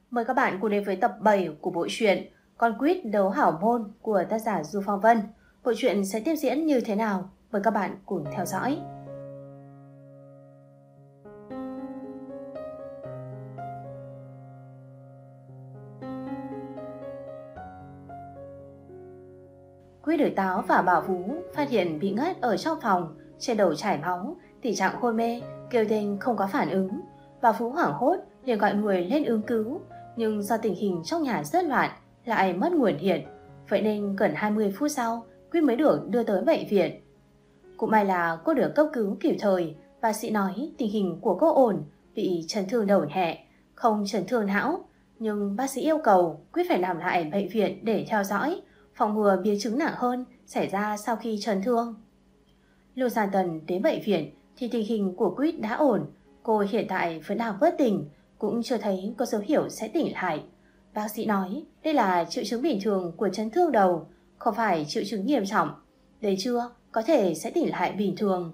Mời các bạn cùng đến với tập 7 của bộ truyện Con quýt đấu hảo môn của tác giả Du Phong Vân. Bộ truyện sẽ tiếp diễn như thế nào? Mời các bạn cùng theo dõi. Quýt đuổi Táo và Bảo Phú phát hiện bị ngất ở trong phòng, trên đầu chảy máu, tình trạng hôn mê, kêu tên không có phản ứng. Bảo Phú hoảng hốt liền gọi người lên ứng cứu, nhưng do tình hình trong nhà rất loạn, lại mất nguồn điện. Vậy nên gần 20 phút sau, Quýt mới được đưa tới bệnh viện. Cũng may là cô được cấp cứu kịp thời. Bác sĩ nói tình hình của cô ổn, bị chấn thương đầu nhẹ, không chấn thương não. Nhưng bác sĩ yêu cầu Quýt phải nằm lại bệnh viện để theo dõi, phòng ngừa biến chứng nặng hơn xảy ra sau khi chấn thương. Lúc Giang Tần đến bệnh viện thì tình hình của Quýt đã ổn. Cô hiện tại vẫn đang bất tỉnh, cũng chưa thấy có dấu hiệu sẽ tỉnh lại. Bác sĩ nói đây là triệu chứng bình thường của chấn thương đầu, không phải triệu chứng nghiêm trọng. Đấy chưa, có thể sẽ tỉnh lại bình thường.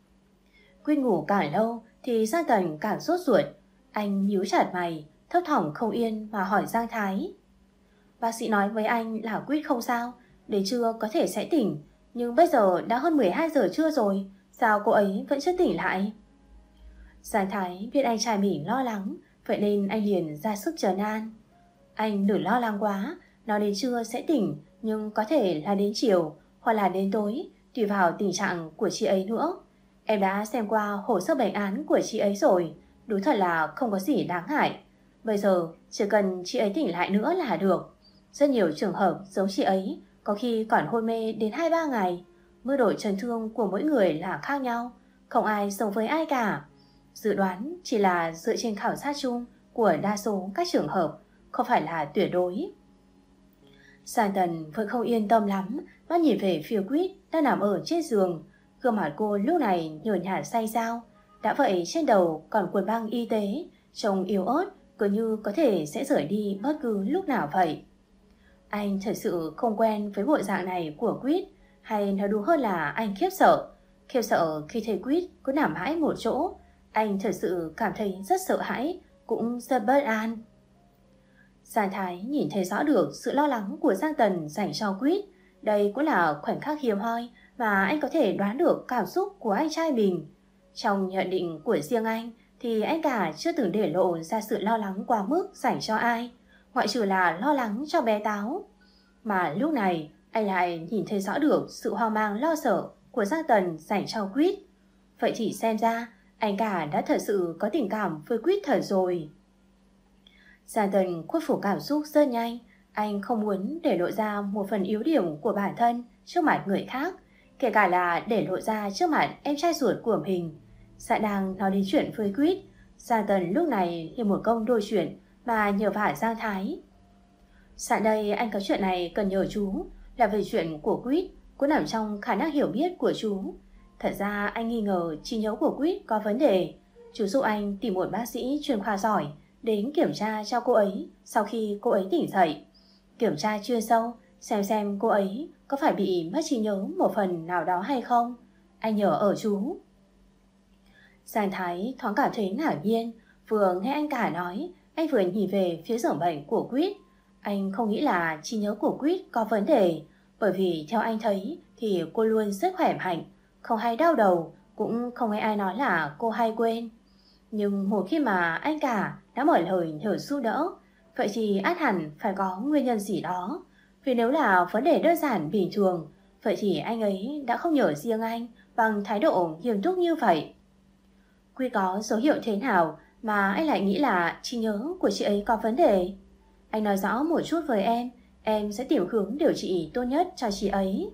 Quýt ngủ càng lâu thì Giang Tần càng sốt ruột. Anh nhíu chặt mày, thấp thỏm không yên mà hỏi Giang Thái. Bác sĩ nói với anh là Quýt không sao, đến trưa có thể sẽ tỉnh. Nhưng bây giờ đã hơn 12 giờ trưa rồi, sao cô ấy vẫn chưa tỉnh lại? Giang Thái biết anh trai mình lo lắng, vậy nên anh liền ra sức trấn an. Anh đừng lo lắng quá, nó đến trưa sẽ tỉnh, nhưng có thể là đến chiều hoặc là đến tối, tùy vào tình trạng của chị ấy nữa. Em đã xem qua hồ sơ bệnh án của chị ấy rồi, đúng thật là không có gì đáng ngại. Bây giờ chỉ cần chị ấy tỉnh lại nữa là được. Rất nhiều trường hợp giống chị ấy, có khi còn hôn mê đến 2-3 ngày. Mức độ chấn thương của mỗi người là khác nhau, không ai giống với ai cả. Dự đoán chỉ là dựa trên khảo sát chung của đa số các trường hợp, không phải là tuyệt đối. Giang Tần vẫn không yên tâm lắm, mắt nhìn về phía Quýt đang nằm ở trên giường. Gương mặt cô lúc này nhợt nhạt xanh xao, đã vậy trên đầu còn quần băng y tế, trông yếu ớt, cứ như có thể sẽ rời đi bất cứ lúc nào vậy. Anh thật sự không quen với bộ dạng này của Quýt, hay nói đúng hơn là anh khiếp sợ. Khiếp sợ khi thấy Quýt cứ nằm mãi một chỗ. Anh thật sự cảm thấy rất sợ hãi, cũng rất bất an. Giang Thái nhìn thấy rõ được sự lo lắng của Giang Tần dành cho Quýt. Đây cũng là khoảnh khắc hiếm hoi mà anh có thể đoán được cảm xúc của anh trai mình. Trong nhận định của riêng anh thì anh cả chưa từng để lộ ra sự lo lắng quá mức dành cho ai, ngoại trừ là lo lắng cho bé Táo. Mà lúc này anh lại nhìn thấy rõ được sự hoang mang lo sợ của Giang Tần dành cho Quýt. Vậy thì xem ra anh cả đã thật sự có tình cảm với Quýt thật rồi. Giang Tần khuất phục cảm xúc rất nhanh. Anh không muốn để lộ ra một phần yếu điểm của bản thân trước mặt người khác, kể cả là để lộ ra trước mặt em trai ruột của mình. Dạ đang nói đến chuyện với Quýt, Giang Tần lúc này như một công đôi chuyện mà nhờ vả Giang Thái. Dạ đây anh có chuyện này cần nhờ chú, là về chuyện của Quýt, cũng nằm trong khả năng hiểu biết của chú. Thật ra anh nghi ngờ trí nhớ của Quýt có vấn đề. Chú giúp anh tìm một bác sĩ chuyên khoa giỏi đến kiểm tra cho cô ấy sau khi cô ấy tỉnh dậy. Kiểm tra chuyên sâu, xem cô ấy có phải bị mất trí nhớ một phần nào đó hay không. Anh nhờ ở chú. Giang Thái thoáng cảm thấy ngạc nhiên, vừa nghe anh cả nói, anh vừa nhìn về phía giường bệnh của Quýt. Anh không nghĩ là trí nhớ của Quýt có vấn đề, bởi vì theo anh thấy thì cô luôn rất khỏe mạnh, không hay đau đầu, cũng không nghe ai nói là cô hay quên. Nhưng một khi mà anh cả đã mở lời nhờ giúp đỡ, vậy thì ắt hẳn phải có nguyên nhân gì đó. Vì nếu là vấn đề đơn giản bình thường, vậy thì anh ấy đã không nhờ riêng anh bằng thái độ nghiêm túc như vậy. Quy có dấu hiệu thế nào mà anh lại nghĩ là trí nhớ của chị ấy có vấn đề? Anh nói rõ một chút với em sẽ tìm hướng điều trị tốt nhất cho chị ấy.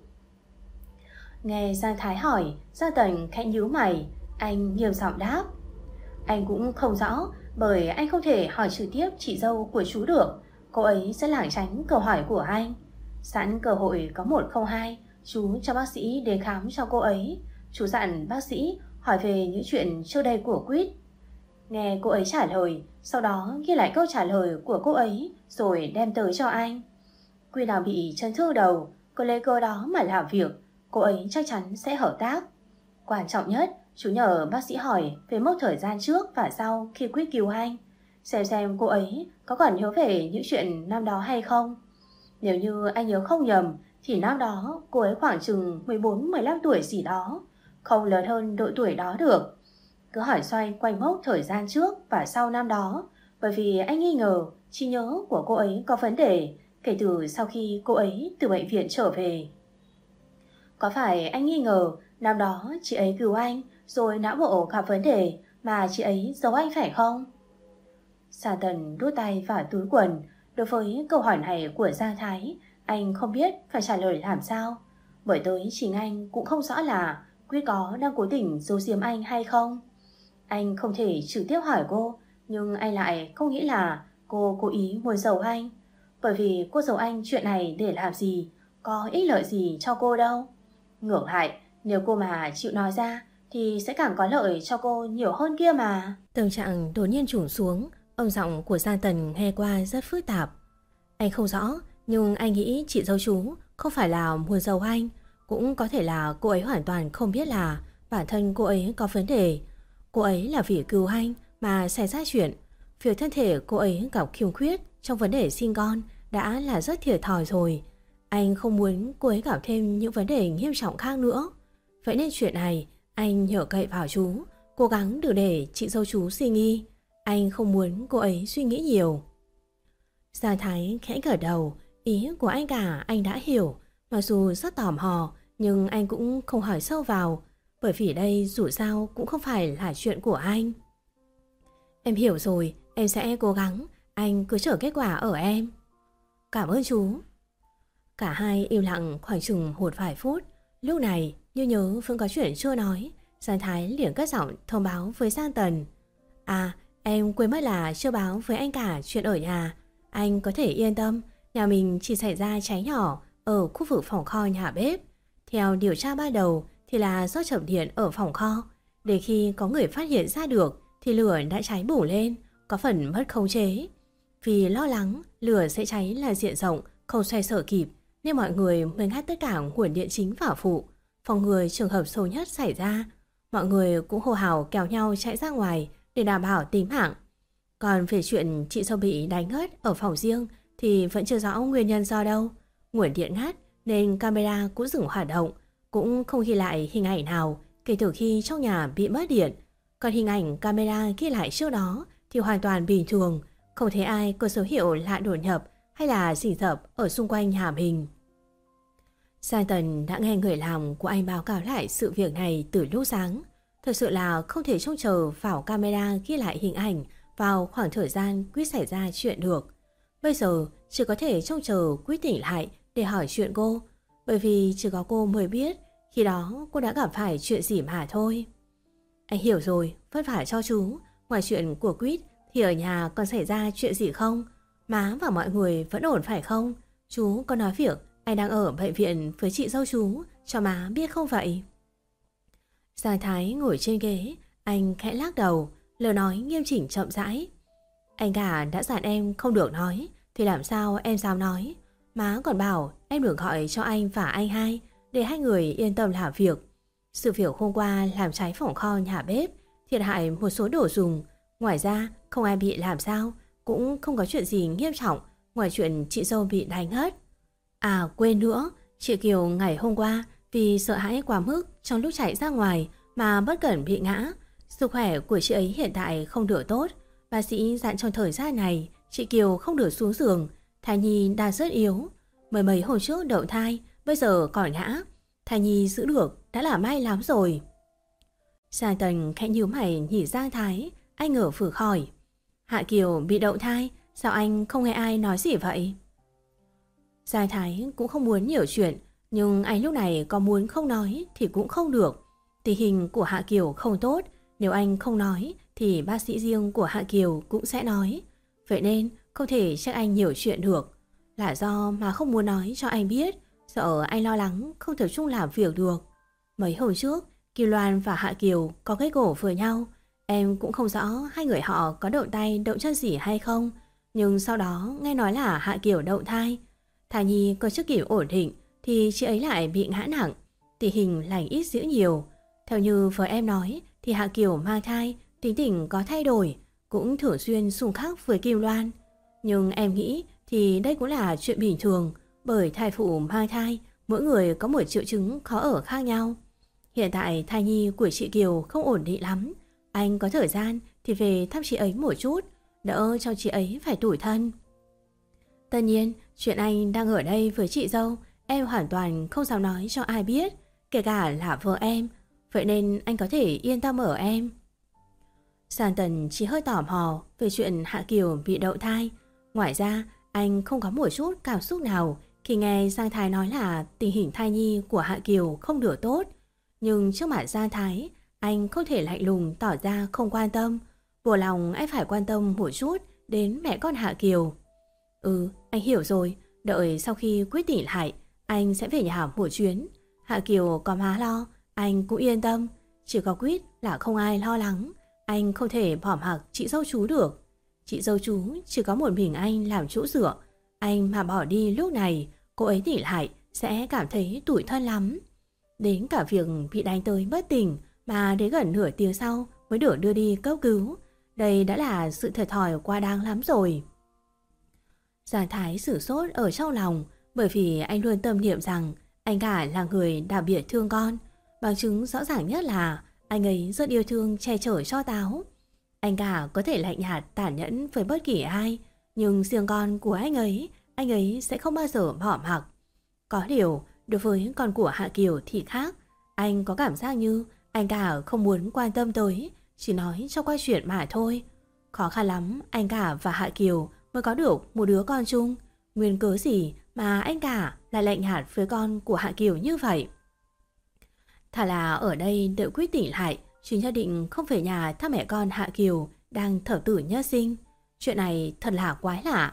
Nghe Giang Thái hỏi, Giang Tần khẽ nhíu mày, anh nghiêm giọng đáp. Anh cũng không rõ, bởi anh không thể hỏi trực tiếp chị dâu của chú được, cô ấy sẽ lảng tránh câu hỏi của anh. Sẵn cơ hội có 102, chú cho bác sĩ đến khám cho cô ấy. Chú dặn bác sĩ hỏi về những chuyện trước đây của Quýt. Nghe cô ấy trả lời, sau đó ghi lại câu trả lời của cô ấy rồi đem tới cho anh. Quýt nào bị chấn thương đầu, cứ lấy cơ đó mà làm việc, cô ấy chắc chắn sẽ hợp tác. Quan trọng nhất, chú nhờ bác sĩ hỏi về mốc thời gian trước và sau khi Quýt cứu anh. xem cô ấy có còn nhớ về những chuyện năm đó hay không. Nếu như anh nhớ không nhầm thì năm đó cô ấy khoảng chừng 14-15 tuổi gì đó, không lớn hơn độ tuổi đó được. Cứ hỏi xoay quanh mốc thời gian trước và sau năm đó, bởi vì anh nghi ngờ trí nhớ của cô ấy có vấn đề kể từ sau khi cô ấy từ bệnh viện trở về. Có phải anh nghi ngờ năm đó chị ấy cứu anh rồi não bộ gặp vấn đề mà chị ấy giấu anh phải không? Sa Tần đút tay vào túi quần. Đối với câu hỏi này của Giang Thái, anh không biết phải trả lời làm sao. Bởi tới chính anh cũng không rõ là Quyết có đang cố tình giấu giếm anh hay không. Anh không thể trực tiếp hỏi cô, nhưng anh lại không nghĩ là cô cố ý muốn giấu anh. Bởi vì cô giấu anh chuyện này để làm gì, có ích lợi gì cho cô đâu. Ngược lại, nếu cô mà chịu nói ra thì sẽ càng có lợi cho cô nhiều hơn kia mà. Tâm trạng đột nhiên trùng xuống, âm giọng của Giang Tần nghe qua rất phức tạp. Anh không rõ, nhưng anh nghĩ chị dâu chú không phải là muốn giấu anh. Cũng có thể là cô ấy hoàn toàn không biết là bản thân cô ấy có vấn đề. Cô ấy là vì cứu anh mà xảy ra chuyện. Việc thân thể cô ấy gặp khiếm khuyết trong vấn đề sinh con đã là rất thiệt thòi rồi. Anh không muốn cô ấy gặp thêm những vấn đề nghiêm trọng khác nữa. Vậy nên chuyện này anh nhờ cậy vào chú, cố gắng đừng để chị dâu chú suy nghi. Anh không muốn cô ấy suy nghĩ nhiều. Giang Thái khẽ gật đầu, ý của anh cả anh đã hiểu. Mặc dù rất tò mò, nhưng anh cũng không hỏi sâu vào, bởi vì đây dù sao cũng không phải là chuyện của anh. Em hiểu rồi, em sẽ cố gắng, anh cứ chờ kết quả ở em. Cảm ơn chú. Cả hai im lặng khoảng chừng một vài phút. Lúc này như nhớ vẫn có chuyện chưa nói, Giang Thái liền cất giọng thông báo với Giang Tần. À, em quên mất là chưa báo với anh cả chuyện ở nhà. Anh có thể yên tâm, nhà mình chỉ xảy ra cháy nhỏ ở khu vực phòng kho nhà bếp. Theo điều tra ban đầu thì là do chập điện ở phòng kho. Để khi có người phát hiện ra được thì lửa đã cháy bùng lên, có phần mất khống chế. Vì lo lắng lửa sẽ cháy là diện rộng, không xoay sở kịp, nên mọi người mới ngắt tất cả nguồn điện chính vào phụ, phòng ngừa trường hợp xấu nhất xảy ra. Mọi người cũng hô hào kéo nhau chạy ra ngoài để đảm bảo tính mạng. Còn về chuyện chị dâu bị đánh ngất ở phòng riêng thì vẫn chưa rõ nguyên nhân do đâu. Nguồn điện ngắt nên camera cũng dừng hoạt động, cũng không ghi lại hình ảnh nào kể từ khi trong nhà bị mất điện. Còn hình ảnh camera ghi lại trước đó thì hoàn toàn bình thường, không thấy ai có dấu hiệu lạ đột nhập hay là rình rập ở xung quanh nhà mình. Giang Tần đã nghe người làm của anh báo cáo lại sự việc này từ lúc sáng. Thật sự là không thể trông chờ vào camera ghi lại hình ảnh vào khoảng thời gian Quyết xảy ra chuyện được. Bây giờ chỉ có thể trông chờ Quyết tỉnh lại để hỏi chuyện cô, bởi vì chỉ có cô mới biết khi đó cô đã gặp phải chuyện gì mà thôi. Anh hiểu rồi, vất vả cho chú. Ngoài chuyện của Quyết thì ở nhà còn xảy ra chuyện gì không? Má và mọi người vẫn ổn phải không? Chú có nói việc anh đang ở bệnh viện với chị dâu chú cho má biết không vậy? Giang Thái ngồi trên ghế, anh khẽ lắc đầu, lời nói nghiêm chỉnh chậm rãi. Anh cả đã dặn em không được nói, thì làm sao em dám nói? Má còn bảo em đừng gọi cho anh và anh hai, để hai người yên tâm làm việc. Sự việc hôm qua làm cháy phòng kho nhà bếp, thiệt hại một số đồ dùng. Ngoài ra không ai bị làm sao, cũng không có chuyện gì nghiêm trọng ngoài chuyện chị dâu bị đánh ngất. À quên nữa, chị Kiều ngày hôm qua vì sợ hãi quá mức trong lúc chạy ra ngoài mà bất cẩn bị ngã. Sức khỏe của chị ấy hiện tại không được tốt. Bác sĩ dặn trong thời gian này chị Kiều không được xuống giường, thai nhi đang rất yếu. Mấy hôm trước đậu thai, bây giờ còn ngã. Thai nhi giữ được đã là may lắm rồi. Giang Tần khẽ nhíu mày nhìn Giang Thái, anh ngờ phử hỏi. Hạ Kiều bị đậu thai, sao anh không nghe ai nói gì vậy? Giang Thái cũng không muốn nhiều chuyện, nhưng anh lúc này có muốn không nói thì cũng không được. Tình hình của Hạ Kiều không tốt, nếu anh không nói thì bác sĩ riêng của Hạ Kiều cũng sẽ nói. Vậy nên không thể trách anh nhiều chuyện được. Là do mà không muốn nói cho anh biết, sợ anh lo lắng không tập trung làm việc được. Mấy hôm trước, Kiều Loan và Hạ Kiều có cái cổ với nhau. Em cũng không rõ hai người họ có động tay động chân gì hay không, nhưng sau đó nghe nói là Hạ Kiều đậu thai. Thai nhi có chưa kịp ổn định thì chị ấy lại bị ngã nặng, tình hình lành ít dữ nhiều. Theo như vợ em nói thì Hạ Kiều mang thai, tính tình có thay đổi, cũng thường xuyên xung khắc với Kim Loan. Nhưng em nghĩ thì đây cũng là chuyện bình thường, bởi thai phụ mang thai, mỗi người có một triệu chứng khó ở khác nhau. Hiện tại thai nhi của chị Kiều không ổn định lắm. Anh có thời gian thì về thăm chị ấy một chút, đỡ cho chị ấy phải tủi thân. Tất nhiên, chuyện anh đang ở đây với chị dâu, em hoàn toàn không dám nói cho ai biết, kể cả là vợ em. Vậy nên anh có thể yên tâm ở em. Giang Tần chỉ hơi tò mò về chuyện Hạ Kiều bị đậu thai. Ngoài ra, anh không có một chút cảm xúc nào khi nghe Giang Thái nói là tình hình thai nhi của Hạ Kiều không được tốt. Nhưng trước mặt Giang Thái, anh không thể lạnh lùng tỏ ra không quan tâm. Buộc lòng anh phải quan tâm một chút đến mẹ con Hạ Kiều. Anh hiểu rồi. Đợi sau khi quyết tỉnh lại, anh sẽ về nhà một chuyến. Hạ Kiều có má lo, anh cũng yên tâm. Chỉ có Quyết là không ai lo lắng. Anh không thể bỏ mặc chị dâu chú được. Chị dâu chú chỉ có một mình anh làm chỗ dựa. Anh mà bỏ đi lúc này, cô ấy tỉnh lại sẽ cảm thấy tủi thân lắm. Đến cả việc bị đánh tới bất tỉnh mà đến gần nửa tiếng sau mới được đưa đi cấp cứu. Đây đã là sự thiệt thòi quá đáng lắm rồi. Giang Thái sửng sốt ở trong lòng, bởi vì anh luôn tâm niệm rằng anh cả là người đặc biệt thương con. Bằng chứng rõ ràng nhất là anh ấy rất yêu thương che chở cho Táo. Anh cả có thể lạnh nhạt tàn nhẫn với bất kỳ ai, nhưng riêng con của anh ấy sẽ không bao giờ bỏ mặc. Có điều, đối với con của Hạ Kiều thì khác. Anh có cảm giác như anh cả không muốn quan tâm tới, chỉ nói cho qua chuyện mà thôi. Khó khăn lắm anh cả và Hạ Kiều mới có được một đứa con chung. Nguyên cớ gì mà anh cả lại lạnh nhạt với con của Hạ Kiều như vậy? Thà là ở đây đợi Quyết tỉnh lại, chứ nhất định không về nhà thăm mẹ con Hạ Kiều đang thở tử nhất sinh. Chuyện này thật là quái lạ.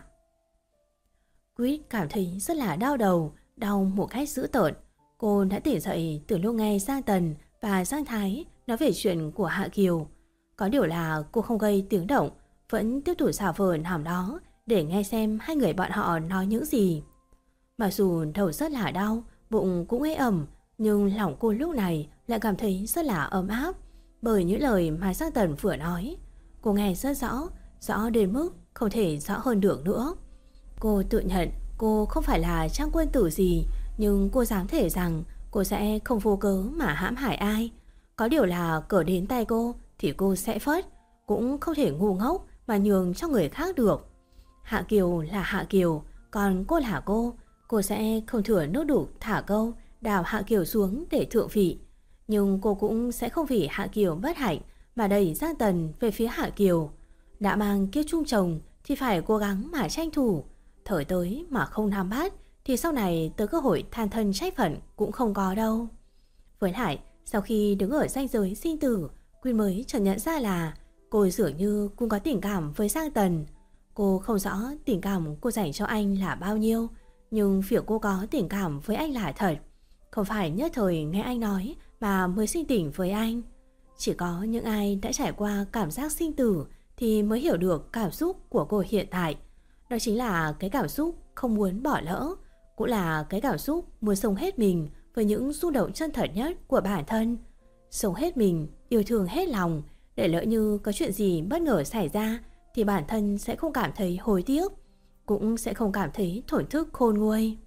Quyết cảm thấy rất là đau đầu, đau một cách dữ tợn. Cô đã tỉnh dậy từ lúc nghe Giang Tần và Giang Thái nói về chuyện của Hạ Kiều. Có điều là cô không gây tiếng động, vẫn tiếp tục xả vờ nằm đó để nghe xem hai người bọn họ nói những gì. Mặc dù đầu rất là đau, bụng cũng ê ẩm, nhưng lòng cô lúc này lại cảm thấy rất là ấm áp bởi những lời mà Giang Tần vừa nói. Cô nghe rất rõ, rõ đến mức không thể rõ hơn được nữa. Cô tự nhận cô không phải là Trang Quân Tử gì, nhưng cô dám thể rằng cô sẽ không vô cớ mà hãm hại ai. Có điều là cỡ đến tay cô thì cô sẽ phớt, cũng không thể ngu ngốc mà nhường cho người khác được. Hạ Kiều là Hạ Kiều, còn cô là cô sẽ không thừa nước đục thả câu đào Hạ Kiều xuống để thượng vị. Nhưng cô cũng sẽ không vì Hạ Kiều bất hạnh mà đẩy Giang Tần về phía Hạ Kiều. Đã mang kiếp chung chồng thì phải cố gắng mà tranh thủ. Thời tới mà không nắm bắt thì sau này tới cơ hội than thân trách phận cũng không có đâu. Với lại, sau khi đứng ở ranh giới sinh tử, Quyên mới chợt nhận ra là cô dường như cũng có tình cảm với Giang Tần. Cô không rõ tình cảm cô dành cho anh là bao nhiêu, nhưng việc cô có tình cảm với anh là thật. Không phải nhất thời nghe anh nói mà mới sinh tình với anh. Chỉ có những ai đã trải qua cảm giác sinh tử thì mới hiểu được cảm xúc của cô hiện tại. Đó chính là cái cảm xúc không muốn bỏ lỡ, cũng là cái cảm xúc muốn sống hết mình với những xung động chân thật nhất của bản thân. Sống hết mình, yêu thương hết lòng, để lỡ như có chuyện gì bất ngờ xảy ra thì bản thân sẽ không cảm thấy hối tiếc, cũng sẽ không cảm thấy thổn thức khôn nguôi.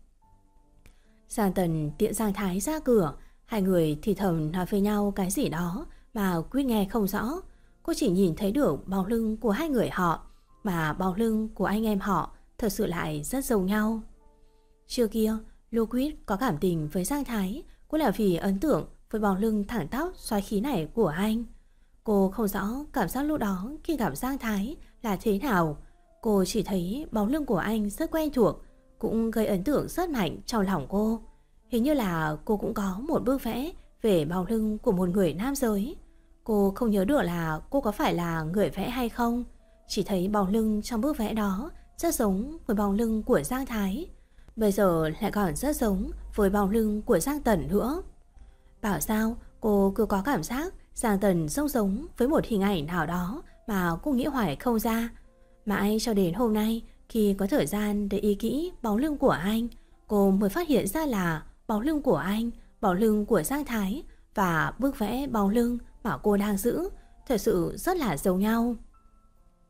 Giang Tần tiện Giang Thái ra cửa, hai người thì thầm nói với nhau cái gì đó mà Quyết nghe không rõ. Cô chỉ nhìn thấy được bóng lưng của hai người họ, mà bóng lưng của anh em họ thật sự lại rất giống nhau. Trưa kia, lúc Quyết có cảm tình với Giang Thái cũng là vì ấn tượng với bóng lưng thẳng tắp xoáy khí này của anh. Cô không rõ cảm giác lúc đó khi gặp Giang Thái là thế nào. Cô chỉ thấy bóng lưng của anh rất quen thuộc, cũng gây ấn tượng rất mạnh trong lòng cô. Hình như là cô cũng có một bức vẽ về bóng lưng của một người nam giới. Cô không nhớ được là cô có phải là người vẽ hay không. Chỉ thấy bóng lưng trong bức vẽ đó rất giống với bóng lưng của Giang Thái. Bây giờ lại còn rất giống với bóng lưng của Giang Tần nữa. Bảo sao cô cứ có cảm giác Giang Tần giống với một hình ảnh nào đó mà cô nghĩ hoài không ra. Mãi cho đến hôm nay, khi có thời gian để ý kỹ bóng lưng của anh, cô mới phát hiện ra là bóng lưng của anh, bóng lưng của Giang Thái và bức vẽ bóng lưng mà cô đang giữ thật sự rất là giống nhau.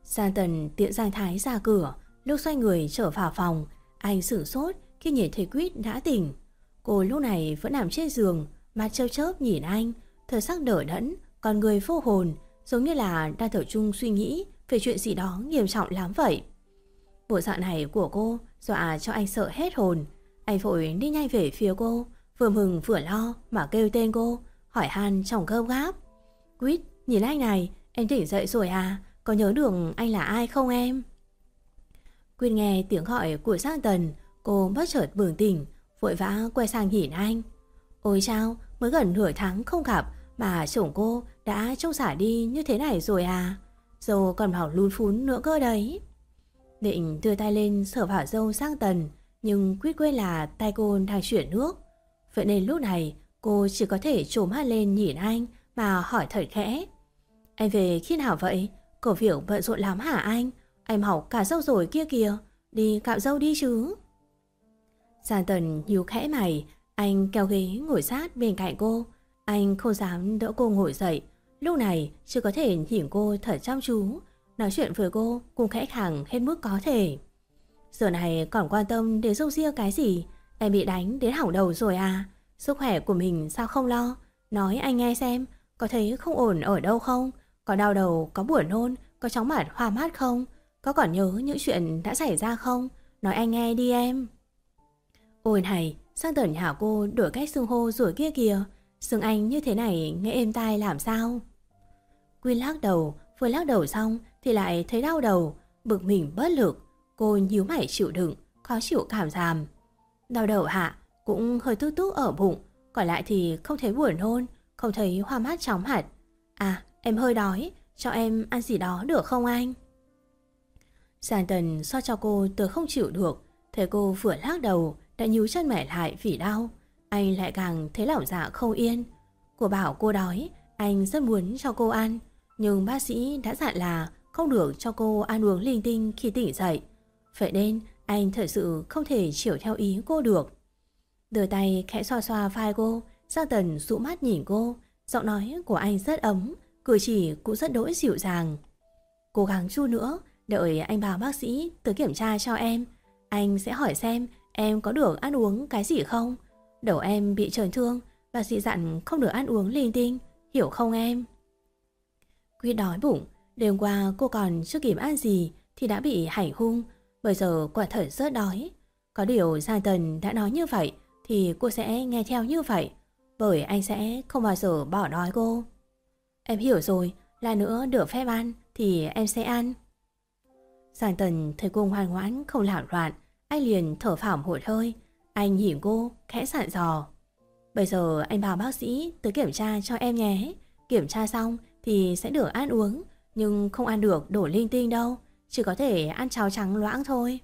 Giang Tần tiện Giang Thái ra cửa. Lúc xoay người trở vào phòng, anh sửng sốt khi nhìn thấy Quýt đã tỉnh. Cô lúc này vẫn nằm trên giường, mắt chớp chớp nhìn anh, thời sắc đờ đẫn, con người vô hồn, giống như là đang tập trung suy nghĩ về chuyện gì đó nghiêm trọng lắm vậy. Bộ dạng này của cô dọa cho anh sợ hết hồn. Anh vội đi nhanh về phía cô, vừa mừng vừa lo mà kêu tên cô, hỏi han trong gấp gáp. Quýt, nhìn anh này, em tỉnh dậy rồi à? Có nhớ được anh là ai không em? Quýt nghe tiếng gọi của Giang Tần, cô bất chợt bừng tỉnh, vội vã quay sang nhìn anh. Ôi chao, mới gần nửa tháng không gặp mà chồng cô đã trông xả đi như thế này rồi à? Dâu còn bảo lún phún nữa cơ đấy. Định đưa tay lên sờ vào dâu Giang Tần, nhưng Quýt quên là tay cô đang chuyển nước. Vậy nên lúc này cô chỉ có thể trồm mắt lên nhìn anh mà hỏi thật khẽ. Anh về khi nào vậy? Công việc bận rộn lắm hả anh? Anh mọc cả râu rồi kia kìa, đi cạo râu đi chứ. Giang Tần nhíu khẽ mày, anh kéo ghế ngồi sát bên cạnh cô. Anh không dám đỡ cô ngồi dậy, lúc này chỉ có thể nhìn cô thật chăm chú, nói chuyện với cô cùng khẽ khàng hết mức có thể. Giờ này còn quan tâm đến râu ria cái gì? Em bị đánh đến hỏng đầu rồi à? Sức khỏe của mình sao không lo? Nói anh nghe xem, có thấy không ổn ở đâu không? Có đau đầu, có buồn nôn, có chóng mặt hoa mắt không? Có còn nhớ những chuyện đã xảy ra không? Nói anh nghe đi em. Ôi này, Giang Tần nhà cô đổi cách xưng hô rồi kia kìa. Xưng anh như thế này nghe êm tai làm sao? Quyên lắc đầu, vừa lắc đầu xong thì lại thấy đau đầu, bực mình bất lực. Cô nhíu mày chịu đựng, khó chịu cảm giảm. Đau đầu hả? Cũng hơi tức tức ở bụng, còn lại thì không thấy buồn nôn, không thấy hoa mắt chóng mặt. À, em hơi đói, cho em ăn gì đó được không anh? Giang Tần so cho cô từ không chịu được, thấy cô vừa lắc đầu đã nhíu chân mày lại vì đau. Anh lại càng thấy lòng dạ không yên. Cô bảo cô đói, anh rất muốn cho cô ăn, nhưng bác sĩ đã dặn là không được cho cô ăn uống linh tinh khi tỉnh dậy. Vậy nên anh thật sự không thể chiều theo ý cô được. Đưa tay khẽ xoa xoa vai cô, Giang Tần dụ mắt nhìn cô. Giọng nói của anh rất ấm, cử chỉ cũng rất đỗi dịu dàng. Cố gắng chút nữa, đợi anh bảo bác sĩ tới kiểm tra cho em. Anh sẽ hỏi xem em có được ăn uống cái gì không. Đầu em bị chấn thương, bác sĩ dặn không được ăn uống linh tinh, hiểu không em? Quyết đói bụng, đêm qua cô còn chưa kịp ăn gì thì đã bị hành hung, bây giờ quả thật rất đói. Có điều Giang Tần đã nói như vậy thì cô sẽ nghe theo như vậy, bởi anh sẽ không bao giờ bỏ đói cô. Em hiểu rồi, là nữa được phép ăn thì em sẽ ăn. Giang Tần thấy cô ngoan ngoãn không lảo loạn, anh liền thở phào một hơi. Anh nhìn cô khẽ dặn dò. Bây giờ anh bảo bác sĩ tới kiểm tra cho em nhé. Kiểm tra xong thì sẽ được ăn uống, nhưng không ăn được đổ linh tinh đâu, chỉ có thể ăn cháo trắng loãng thôi.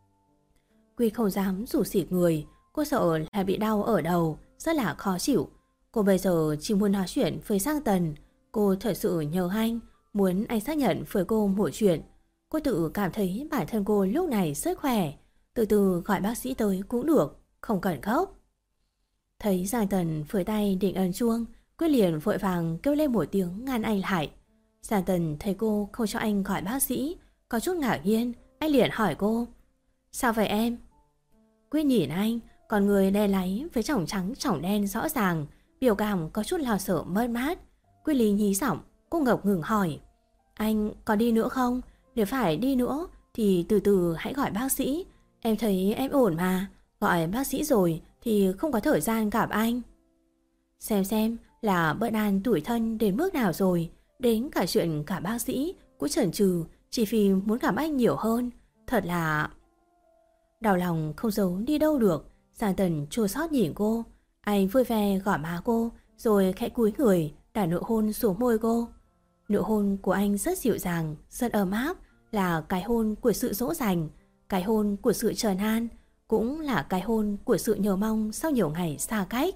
Quy không dám rủ xịt người, cô sợ là bị đau ở đầu, rất là khó chịu. Cô bây giờ chỉ muốn nói chuyện với Giang Tần. Cô thật sự nhớ anh, muốn anh xác nhận với cô một chuyện. Cô tự cảm thấy bản thân cô lúc này rất khỏe, từ từ gọi bác sĩ tới cũng được, không cần gấp. Thấy Giang Tần với tay định ấn chuông, Quyết liền vội vàng kêu lên một tiếng ngăn anh lại. Giang Tần thấy cô không cho anh gọi bác sĩ, có chút ngạc nhiên, anh liền hỏi cô. Sao vậy em? Quyết nhìn anh, con người đen láy với tròng trắng tròng đen rõ ràng, biểu cảm có chút lo sợ mất mát. Quyết lý nhí giọng, cô ngập ngừng hỏi. Anh có đi nữa không? Nếu phải đi nữa thì từ từ hãy gọi bác sĩ. Em thấy em ổn mà, gọi bác sĩ rồi thì không có thời gian gặp anh. Xem là bận an tủi thân đến mức nào rồi, đến cả chuyện cả bác sĩ cũng chần chừ chỉ vì muốn gặp anh nhiều hơn. Thật là... Đau lòng không giấu đi đâu được. Giang Tần chua xót nhìn cô. Anh vui vẻ gõ má cô, rồi khẽ cúi người đặt nụ hôn xuống môi cô. Nụ hôn của anh rất dịu dàng, rất ấm áp, là cái hôn của sự dỗ dành, cái hôn của sự trấn an, cũng là cái hôn của sự nhớ mong sau nhiều ngày xa cách.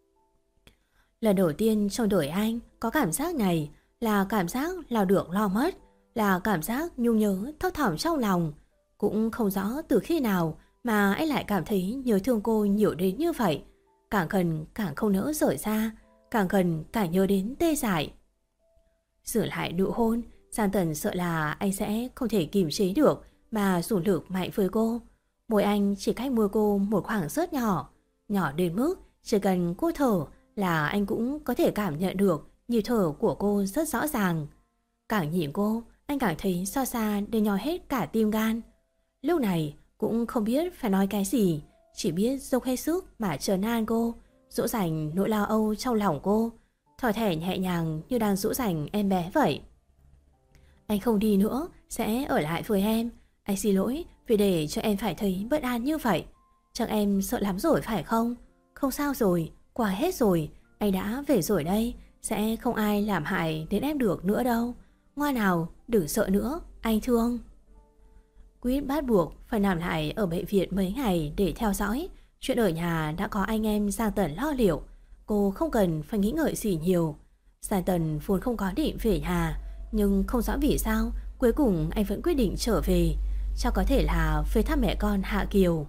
Lần đầu tiên trong đời anh có cảm giác này, là cảm giác lo được lo mất, là cảm giác nhung nhớ thấp thỏm trong lòng. Cũng không rõ từ khi nào mà anh lại cảm thấy nhớ thương cô nhiều đến như vậy. Càng cần càng không nỡ rời xa, càng cần càng nhớ đến tê dại. Sửa lại nụ hôn, Giang Tần sợ là anh sẽ không thể kiềm chế được mà dùng lực mạnh với cô. Môi anh chỉ cách môi cô một khoảng rất nhỏ, nhỏ đến mức chỉ cần cô thở là anh cũng có thể cảm nhận được nhịp thở của cô rất rõ ràng. Càng nhìn cô, anh càng thấy xa xa đến nhói hết cả tim gan. Lúc này cũng không biết phải nói cái gì, chỉ biết dốc hết sức mà trấn an cô, dỗ dành nỗi lo âu trong lòng cô, thỏ thẻ nhẹ nhàng như đang dỗ dành em bé vậy. Anh không đi nữa, sẽ ở lại với em. Anh xin lỗi vì để cho em phải thấy bất an như vậy. Chắc em sợ lắm rồi phải không? Không sao rồi, qua hết rồi. Anh đã về rồi đây, sẽ không ai làm hại đến em được nữa đâu. Ngoan nào, đừng sợ nữa, anh thương. Quýt bắt buộc phải nằm lại ở bệnh viện mấy ngày để theo dõi. Chuyện ở nhà đã có anh em Giang Tần lo liệu, cô không cần phải nghĩ ngợi gì nhiều. Giang Tần vốn không có định về nhà, nhưng không rõ vì sao cuối cùng anh vẫn quyết định trở về. Chắc có thể là về thăm mẹ con Hạ Kiều.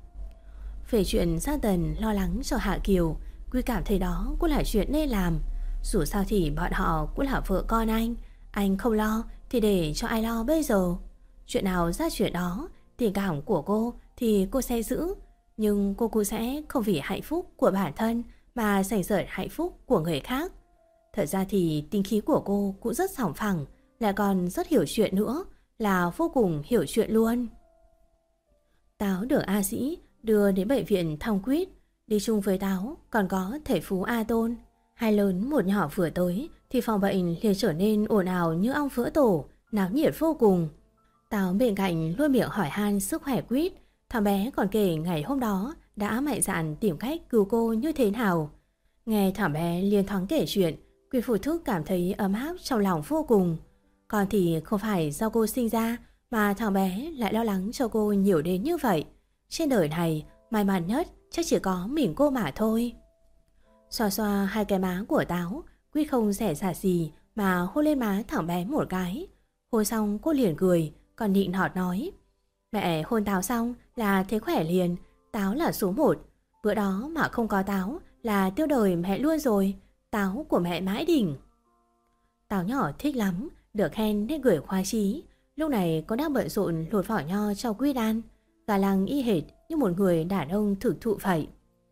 Về chuyện Giang Tần lo lắng cho Hạ Kiều, Quy cảm thấy đó cũng là chuyện nên làm. Dù sao thì bọn họ cũng là vợ con anh không lo thì để cho ai lo bây giờ. Chuyện nào ra chuyện đó, tình cảm của cô thì cô sẽ giữ, nhưng cô cũng sẽ không vì hạnh phúc của bản thân mà giành giật hạnh phúc của người khác. Thật ra thì tính khí của cô cũng rất sòng phẳng, lại còn rất hiểu chuyện nữa, là vô cùng hiểu chuyện luôn. Táo được A Dĩ đưa đến bệnh viện thăm Quýt, đi chung với Táo còn có thầy Phú A Tôn. Hai lớn một nhỏ vừa tới thì phòng bệnh liền trở nên ồn ào như ong vỡ tổ, náo nhiệt vô cùng. Táo bên cạnh luôn miệng hỏi han sức khỏe Quýt. Thằng bé còn kể ngày hôm đó đã mạnh dạn tìm cách cứu cô như thế nào. Nghe thằng bé liền thoáng kể chuyện, Quýt vô thức cảm thấy ấm áp trong lòng vô cùng. Còn thì không phải do cô sinh ra mà thằng bé lại lo lắng cho cô nhiều đến như vậy. Trên đời này may mắn nhất chắc chỉ có mình cô mà thôi. Xoa xoa hai cái má của Táo, Quýt không rẻ rả gì mà hôn lên má thằng bé một cái. Hôn xong cô liền cười, còn nịnh nọt nói: Mẹ hôn Táo xong là thấy khỏe liền, Táo là số 1. Bữa đó mà không có Táo là tiêu đời mẹ luôn rồi, Táo của mẹ mãi đỉnh. Táo nhỏ thích lắm, được khen nên gửi khoái chí. Lúc này cô đang bận rộn lột vỏ nho cho Quýt ăn, gà lăng y hệt như một người đàn ông thực thụ vậy.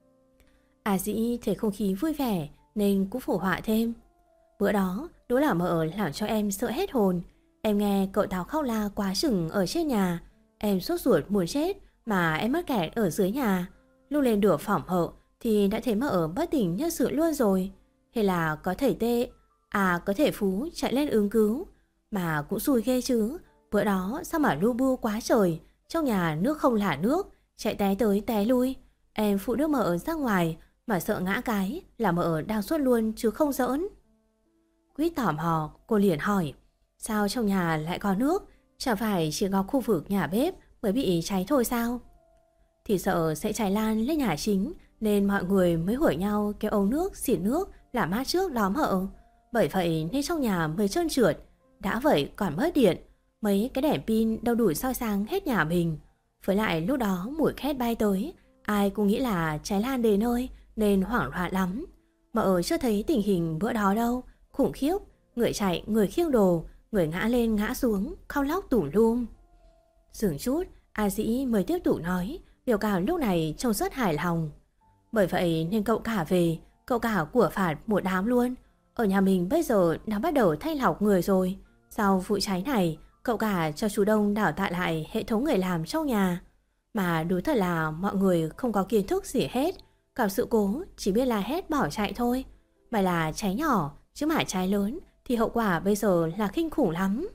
A Dĩ thấy không khí vui vẻ nên cũng phụ họa thêm: Bữa đó đúng là mợ làm cho em sợ hết hồn. Em nghe cậu Táo khóc la quá chừng ở trên nhà, em sốt ruột muốn chết mà em mắc kẹt ở dưới nhà. Lúc lên được phòng hợ thì đã thấy mợ bất tỉnh nhân sự luôn rồi. Hay là có thầy Tê, có thầy Phú chạy lên ứng cứu. Mà cũng xui ghê chứ, bữa đó sao mà lu bu quá trời, trong nhà nước không là nước, chạy té tới té lui. Em phụ nước mợ ra ngoài mà sợ ngã cái là mợ đang sốt luôn chứ không giỡn. Quýt tò mò, cô liền hỏi: Sao trong nhà lại có nước? Chẳng phải chỉ có khu vực nhà bếp mới bị cháy thôi sao? Thì sợ sẽ cháy lan lên nhà chính nên mọi người mới hủi nhau kéo ống nước xịt nước làm mát trước đó mợ. Bởi vậy nên trong nhà mới trơn trượt. Đã vậy còn mất điện, mấy cái đèn pin đâu đủ soi sáng hết nhà mình. Với lại lúc đó mùi khét bay tới, ai cũng nghĩ là cháy lan đến nơi nên hoảng loạn lắm. Mợ chưa thấy tình hình bữa đó đâu, khủng khiếp, người chạy người khiêng đồ, người ngã lên ngã xuống, khóc lóc tủm lum. Dừng chút, A Dĩ mới tiếp tục nói, biểu cảm lúc này trông rất hài lòng. Bởi vậy nên cậu cả về, cậu cả của phạt một đám luôn. Ở nhà mình bây giờ đã bắt đầu thay lọc người rồi. Sau vụ cháy này, cậu cả cho chú Đông đào tạo lại hệ thống người làm trong nhà. Mà đúng thật là mọi người không có kiến thức gì hết. Gặp sự cố chỉ biết la hét bỏ chạy thôi. Mà là cháy nhỏ, chứ mà cháy lớn thì hậu quả bây giờ là kinh khủng lắm.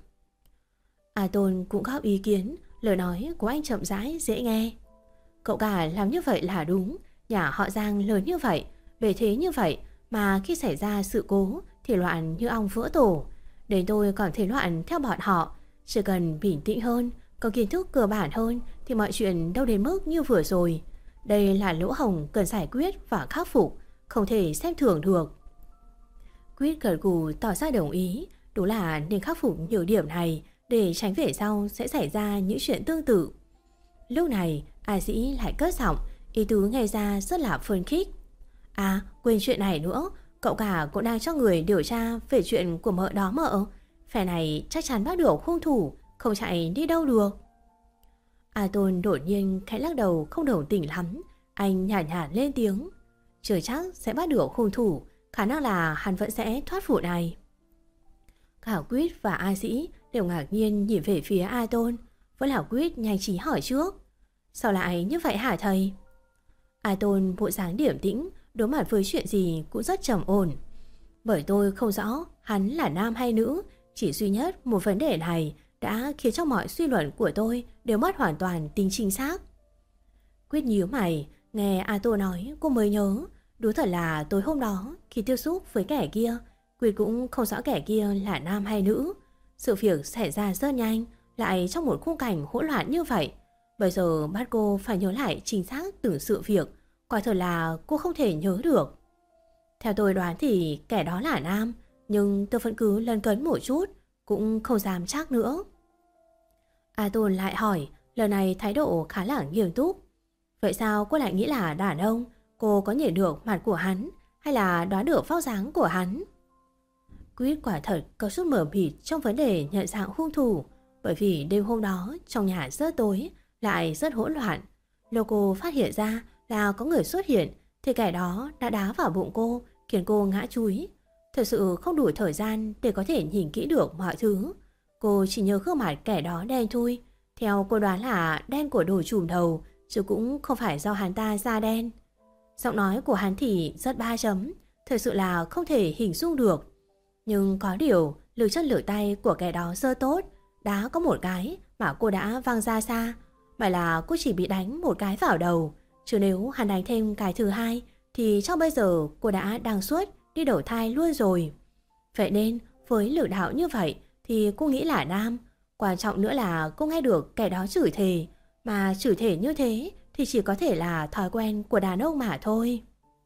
A Tôn cũng góp ý kiến, lời nói của anh chậm rãi dễ nghe. Cậu cả làm như vậy là đúng, nhà họ Giang lớn như vậy, bề thế như vậy mà khi xảy ra sự cố thì loạn như ong vỡ tổ. Đến tôi còn thấy loạn theo bọn họ. Chỉ cần bình tĩnh hơn, có kiến thức cơ bản hơn thì mọi chuyện đâu đến mức như vừa rồi. Đây là lỗ hổng cần giải quyết và khắc phục, không thể xem thường được. Quyết gật gù tỏ ra đồng ý, đúng là nên khắc phục nhiều điểm này để tránh về sau sẽ xảy ra những chuyện tương tự. Lúc này A Dĩ lại cất giọng, ý tứ nghe ra rất là phấn khích. Quên chuyện này nữa, cậu cả cũng đang cho người điều tra về chuyện của mợ đó mợ. Phe này chắc chắn bắt được hung thủ, không chạy đi đâu được. A Tôn đột nhiên khẽ lắc đầu không đồng tình lắm. Anh nhả nhả lên tiếng. Chưa chắc sẽ bắt được hung thủ, khả năng là hắn vẫn sẽ thoát vụ này. Cả Quýt và A Dĩ đều ngạc nhiên nhìn về phía A Tôn. Vẫn là Quýt nhanh trí hỏi trước. Sao lại như vậy hả thầy? A Tôn bộ dáng điềm tĩnh, đối mặt với chuyện gì cũng rất trầm ổn. Bởi tôi không rõ hắn là nam hay nữ, chỉ duy nhất một vấn đề này đã khiến cho mọi suy luận của tôi đều mất hoàn toàn tính chính xác. Quýt nhíu mày, nghe A Tô nói cô mới nhớ, đúng thật là tối hôm đó khi tiếp xúc với kẻ kia, Quýt cũng không rõ kẻ kia là nam hay nữ. Sự việc xảy ra rất nhanh, lại trong một khung cảnh hỗn loạn như vậy. Bây giờ bắt cô phải nhớ lại chính xác từng sự việc, quả thật là cô không thể nhớ được. Theo tôi đoán thì kẻ đó là nam, nhưng tôi vẫn cứ lấn cấn một chút, cũng không dám chắc nữa. A Tôn lại hỏi, lần này thái độ khá là nghiêm túc. Vậy sao cô lại nghĩ là đàn ông? Cô có nhìn được mặt của hắn, hay là đoán được vóc dáng của hắn? Quýt quả thật có chút mờ mịt trong vấn đề nhận dạng hung thủ, bởi vì đêm hôm đó trong nhà rất tối, lại rất hỗn loạn. Lúc cô phát hiện ra là có người xuất hiện, thì kẻ đó đã đá vào bụng cô, khiến cô ngã chúi. Thật sự không đủ thời gian để có thể nhìn kỹ được mọi thứ. Cô chỉ nhớ gương mặt kẻ đó đen thui. Theo cô đoán là đen của đồ trùm đầu, chứ cũng không phải do hắn ta da đen. Giọng nói của hắn thì rất ba chấm, thật sự là không thể hình dung được. Nhưng có điều, lực chất lửa tay của kẻ đó rất tốt. Đá có một cái mà cô đã văng ra xa, mà là cô chỉ bị đánh một cái vào đầu. Chứ nếu hắn đánh thêm cái thứ hai thì trong bây giờ cô đã đang suốt đi đầu thai luôn rồi. Vậy nên với lực đạo như vậy thì cô nghĩ là nam. Quan trọng nữa là cô nghe được kẻ đó chửi thề, mà chửi thề như thế thì chỉ có thể là thói quen của đàn ông mà thôi.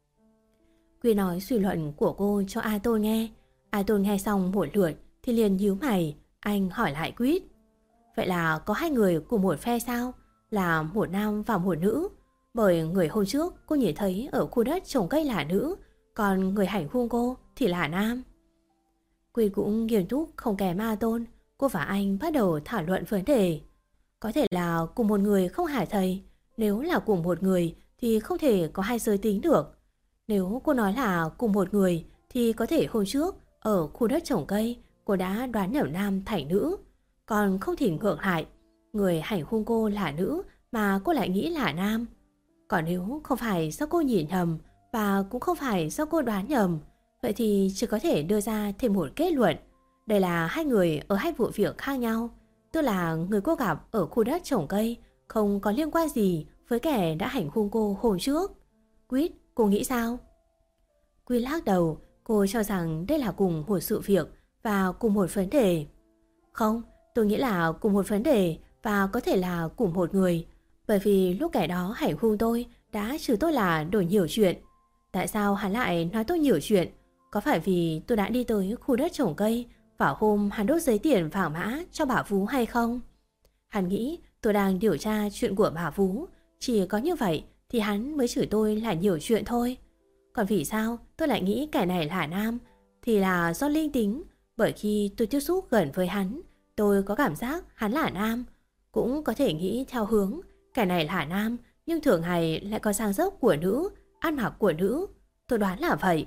Quy nói suy luận của cô cho A Tôn nghe. A Tôn nghe xong một lượt thì liền nhíu mày. Anh hỏi lại Quýt, vậy là có hai người cùng một phe sao? Là một nam và một nữ? Bởi người hôm trước cô nhìn thấy ở khu đất trồng cây là nữ, còn người hành hung cô thì là nam. Quýt cũng nghiêm túc không kém A Tôn. Cô và anh bắt đầu thảo luận vấn đề. Có thể là cùng một người không hả thầy? Nếu là cùng một người thì không thể có hai giới tính được. Nếu cô nói là cùng một người thì có thể hôm trước ở khu đất trồng cây cô đã đoán nhầm nam thành nữ. Còn không thì ngược lại, người hành hung cô là nữ mà cô lại nghĩ là nam. Còn nếu không phải do cô nhìn nhầm và cũng không phải do cô đoán nhầm, vậy thì chỉ có thể đưa ra thêm một kết luận. Đây là hai người ở hai vụ việc khác nhau. Tức là người cô gặp ở khu đất trồng cây không có liên quan gì với kẻ đã hành hung cô hôm trước. Quýt, cô nghĩ sao? Quýt lắc đầu, cô cho rằng đây là cùng một sự việc và cùng một vấn đề. Không, tôi nghĩ là cùng một vấn đề và có thể là cùng một người. Bởi vì lúc kẻ đó hành hung tôi đã trừ tôi là đổi nhiều chuyện. Tại sao hắn lại nói tôi nhiều chuyện? Có phải vì tôi đã đi tới khu đất trồng cây vào hôm hắn đốt giấy tiền vàng mã cho bà Vú hay không? Hắn nghĩ tôi đang điều tra chuyện của bà Vú. Chỉ có như vậy thì hắn mới chửi tôi là nhiều chuyện thôi. Còn vì sao tôi lại nghĩ kẻ này là nam? Thì là do linh tính. Bởi khi tôi tiếp xúc gần với hắn, tôi có cảm giác hắn là nam. Cũng có thể nghĩ theo hướng kẻ này là nam, nhưng thường ngày lại có dáng dấp của nữ, ăn mặc của nữ. Tôi đoán là vậy.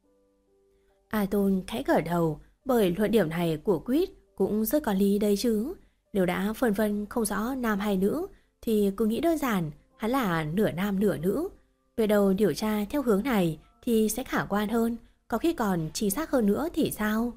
A Tôn khẽ gật đầu, bởi luận điểm này của Quýt cũng rất có lý đấy chứ. Nếu đã phân vân không rõ nam hay nữ thì cứ nghĩ đơn giản hắn là nửa nam nửa nữ. Về đầu điều tra theo hướng này thì sẽ khả quan hơn, có khi còn chính xác hơn nữa thì sao?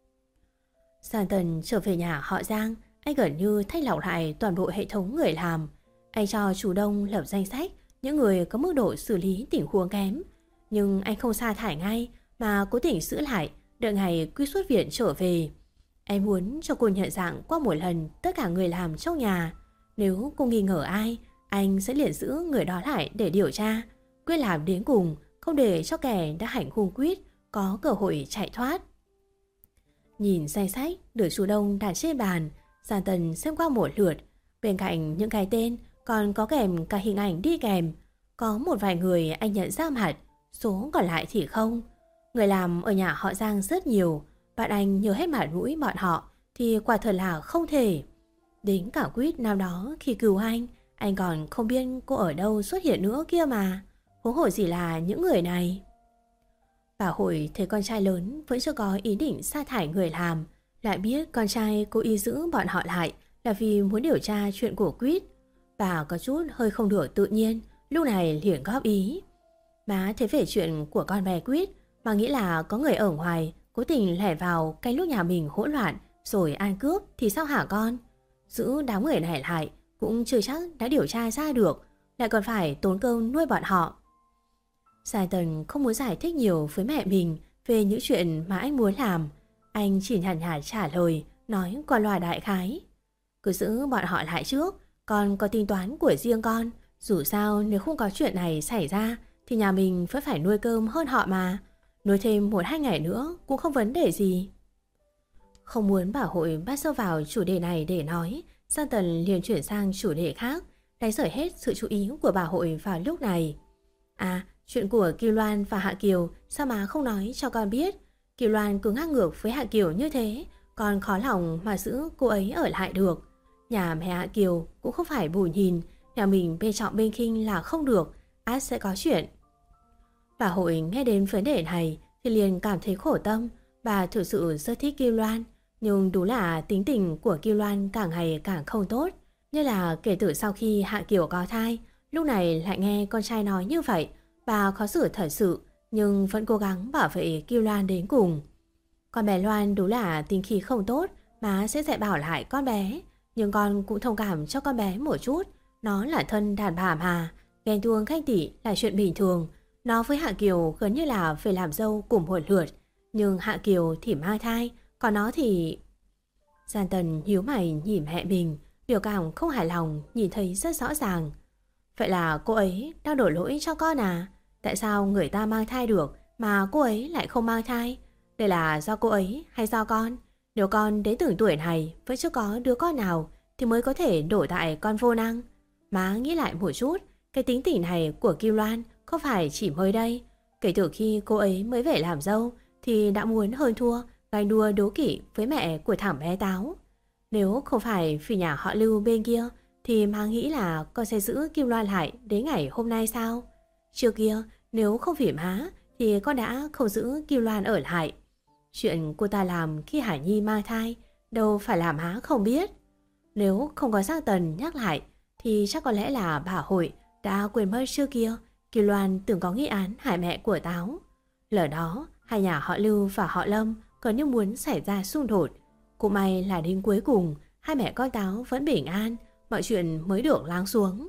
Giang Tần trở về nhà họ Giang, anh gần như thanh lọc lại toàn bộ hệ thống người làm. Anh cho chủ Đông lập danh sách những người có mức độ xử lý tình huống kém. Nhưng anh không sa thải ngay mà cố tình giữ lại, đợi ngày Quy xuất viện trở về. Anh muốn cho cô nhận dạng qua một lần tất cả người làm trong nhà. Nếu cô nghi ngờ ai, anh sẽ liền giữ người đó lại để điều tra. Quyết làm đến cùng, không để cho kẻ đã hành hung Quýt có cơ hội chạy thoát. Nhìn danh sách được chú Đông đặt trên bàn, Giang Tần xem qua một lượt. Bên cạnh những cái tên còn có kèm cả hình ảnh đi kèm. Có một vài người anh nhận ra mặt, số còn lại thì không. Người làm ở nhà họ Giang rất nhiều, bạn anh nhớ hết mặt mũi bọn họ thì quả thật là không thể. Đến cả Quýt nào đó khi cứu anh còn không biết cô ở đâu xuất hiện nữa kia mà. Huống hồ gì là những người này. Bà Hội thấy con trai lớn vẫn chưa có ý định sa thải người làm, lại biết con trai cố ý giữ bọn họ lại là vì muốn điều tra chuyện của Quýt. Bà có chút hơi không được tự nhiên, lúc này liền góp ý. Má thấy về chuyện của con bé Quýt mà nghĩ là có người ở ngoài cố tình lẻn vào canh lúc nhà mình hỗn loạn rồi ăn cướp thì sao hả con? Giữ đám người này lại cũng chưa chắc đã điều tra ra được, lại còn phải tốn công nuôi bọn họ. Giai Tần không muốn giải thích nhiều với mẹ mình về những chuyện mà anh muốn làm. Anh chỉ nhàn nhạt trả lời, nói qua loa đại khái. Cứ giữ bọn họ lại trước, con có tính toán của riêng con. Dù sao nếu không có chuyện này xảy ra thì nhà mình vẫn phải nuôi cơm hơn họ mà. Nuôi thêm 1-2 ngày nữa cũng không vấn đề gì. Không muốn bà Hội bắt sâu vào chủ đề này để nói, Giang Tần liền chuyển sang chủ đề khác, đánh rời hết sự chú ý của bà Hội vào lúc này. À, chuyện của Kiều Loan và Hạ Kiều sao mà không nói cho con biết? Kiều Loan cứ ngang ngược với Hạ Kiều như thế, con khó lòng mà giữ cô ấy ở lại được. Nhà mẹ Hạ Kiều cũng không phải bù nhìn, nhà mình bên trọng bên khinh là không được, ắt sẽ có chuyện. Bà Hội nghe đến vấn đề này thì liền cảm thấy khổ tâm. Bà thực sự rất thích Kiều Loan, nhưng đúng là tính tình của Kiều Loan càng ngày càng không tốt. Như là kể từ sau khi Hạ Kiều có thai, lúc này lại nghe con trai nói như vậy, bà khó xử thật sự, nhưng vẫn cố gắng bảo vệ Kiều Loan đến cùng. Con bé Loan đúng là tính khí không tốt, má sẽ dạy bảo lại con bé. Nhưng con cũng thông cảm cho con bé một chút, nó là thân đàn bà mà, ghen tuông ganh tị là chuyện bình thường. Nó với Hạ Kiều gần như là phải làm dâu cùng một lượt, nhưng Hạ Kiều thì mang thai, còn nó thì... Giang Tần nhíu mày nhìn mẹ mình, biểu cảm không hài lòng nhìn thấy rất rõ ràng. Vậy là cô ấy đang đổ lỗi cho con à? Tại sao người ta mang thai được mà cô ấy lại không mang thai? Đây là do cô ấy hay do con? Nếu con đến từng tuổi này vẫn chưa có đứa con nào thì mới có thể đổ tại con vô năng. Má nghĩ lại một chút, cái tính tình này của Kim Loan không phải chỉ mới đây. Kể từ khi cô ấy mới về làm dâu thì đã muốn hơn thua, ganh đua đố kỵ với mẹ của thằng bé Táo. Nếu không phải vì nhà họ Lưu bên kia thì má nghĩ là con sẽ giữ Kim Loan lại đến ngày hôm nay sao? Trước kia nếu không vì má thì con đã không giữ Kim Loan ở lại. Chuyện cô ta làm khi Hải Nhi mang thai đâu phải là má không biết. Nếu không có Giang Tần nhắc lại thì chắc có lẽ là bà Hội đã quên mất trước kia Kim Loan từng có nghi án hại mẹ của Táo. Lỡ đó hai nhà họ Lưu và họ Lâm có như muốn xảy ra xung đột. Cũng may là đến cuối cùng hai mẹ con Táo vẫn bình an, mọi chuyện mới được lắng xuống.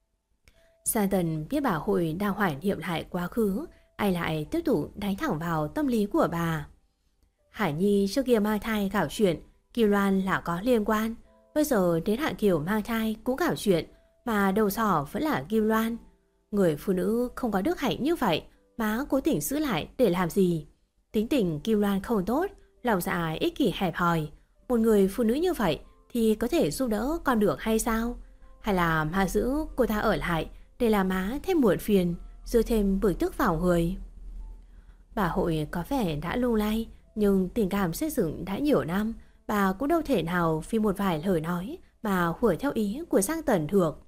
Giang Tần biết bà Hội đang hoài niệm lại quá khứ, anh lại tiếp tục đánh thẳng vào tâm lý của bà. Hải Nhi trước kia mang thai gảo chuyện, Kim Loan là có liên quan. Bây giờ đến Hạ Kiều mang thai cũng gảo chuyện, mà đầu sỏ vẫn là Kim Loan. Người phụ nữ không có đức hạnh như vậy mà cố tình giữ lại để làm gì? Tính tình Kim Loan không tốt, lòng dạ ích kỷ hẹp hòi. Một người phụ nữ như vậy thì có thể giúp đỡ con được hay sao? Hay là má giữ cô ta ở lại để làm má thêm muộn phiền, đưa thêm bực tức vào người? Bà Hội có vẻ đã lung lay, nhưng tình cảm xây dựng đã nhiều năm, bà cũng đâu thể nào vì một vài lời nói mà hùa theo ý của Giang Tần được.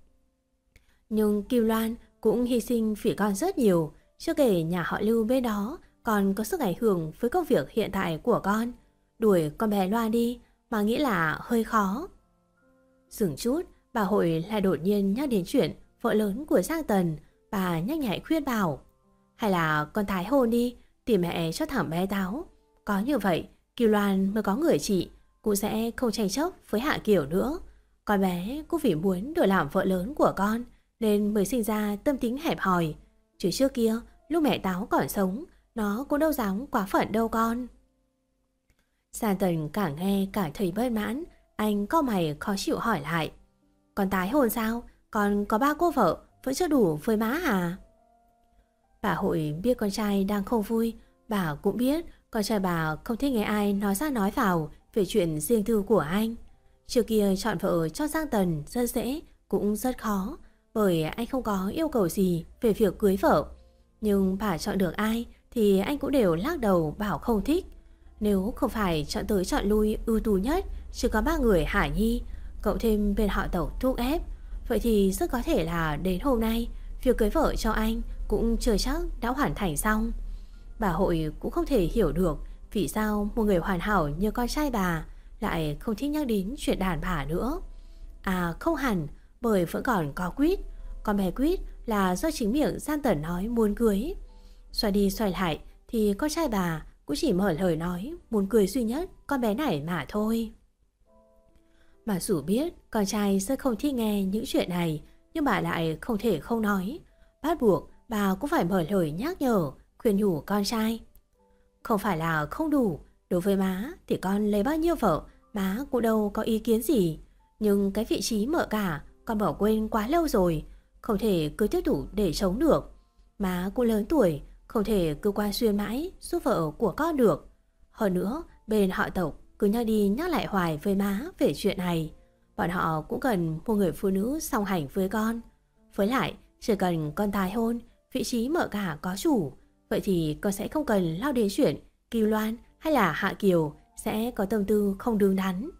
Nhưng Kim Loan cũng hy sinh vì con rất nhiều, chưa kể nhà họ Lưu bên đó còn có sức ảnh hưởng với công việc hiện tại của con. Đuổi con bé Loan đi mà nghĩ là hơi khó. Dừng chút, bà Hội lại đột nhiên nhắc đến chuyện vợ lớn của Giang Tần. Bà nhanh nhạy khuyên bảo, hay là con tái hôn đi, tìm mẹ cho thằng bé Táo. Có như vậy Kim Loan mới có người chị, cũng sẽ không tranh chấp với Hạ Kiều nữa. Con bé cũng vì muốn được làm vợ lớn của con nên mới sinh ra tâm tính hẹp hòi. Chứ trước kia lúc mẹ Táo còn sống, nó cũng đâu dám quá phận đâu con. Giang Tần càng nghe càng thấy bất mãn. Anh cau mày khó chịu hỏi lại, con tái hôn sao? Con có 3 cô vợ vẫn chưa đủ với má à? Bà Hội biết con trai đang không vui. Bà cũng biết con trai bà không thích nghe ai nói ra nói vào về chuyện riêng tư của anh. Trước kia chọn vợ cho Giang Tần rất dễ, cũng rất khó, bởi anh không có yêu cầu gì về việc cưới vợ. Nhưng bà chọn được ai thì anh cũng đều lắc đầu bảo không thích. Nếu không phải chọn tới chọn lui ưu tú nhất chỉ có 3 người Hải Nhi, cộng thêm bên họ Tộc thúc ép. Vậy thì rất có thể là đến hôm nay việc cưới vợ cho anh cũng chưa chắc đã hoàn thành xong. Bà Hội cũng không thể hiểu được vì sao một người hoàn hảo như con trai bà lại không thích nhắc đến chuyện đàn bà nữa. À không hẳn, bởi vẫn còn có Quýt. Con bé Quýt là do chính miệng Giang Tần nói muốn cưới. Xoay đi xoay lại thì con trai bà cũng chỉ mở lời nói muốn cưới duy nhất con bé này mà thôi. Mà dù biết con trai sẽ không thích nghe những chuyện này, nhưng bà lại không thể không nói. Bắt buộc bà cũng phải mở lời nhắc nhở, khuyên nhủ con trai. Không phải là không đủ, đối với má thì con lấy bao nhiêu vợ má cũng đâu có ý kiến gì. Nhưng cái vị trí mợ cả con bỏ quên quá lâu rồi, không thể cứ tiếp tục để chống được. Má cũng lớn tuổi, không thể cứ qua xuyên mãi giúp vợ của con được. Hơn nữa bên họ Tộc cứ nhắc đi nhắc lại hoài với má về chuyện này. Bọn họ cũng cần một người phụ nữ song hành với con. Với lại chỉ cần con tái hôn, vị trí mợ cả có chủ, vậy thì con sẽ không cần lao đến chuyện Kim Loan hay là Hạ Kiều sẽ có tâm tư không đứng đắn.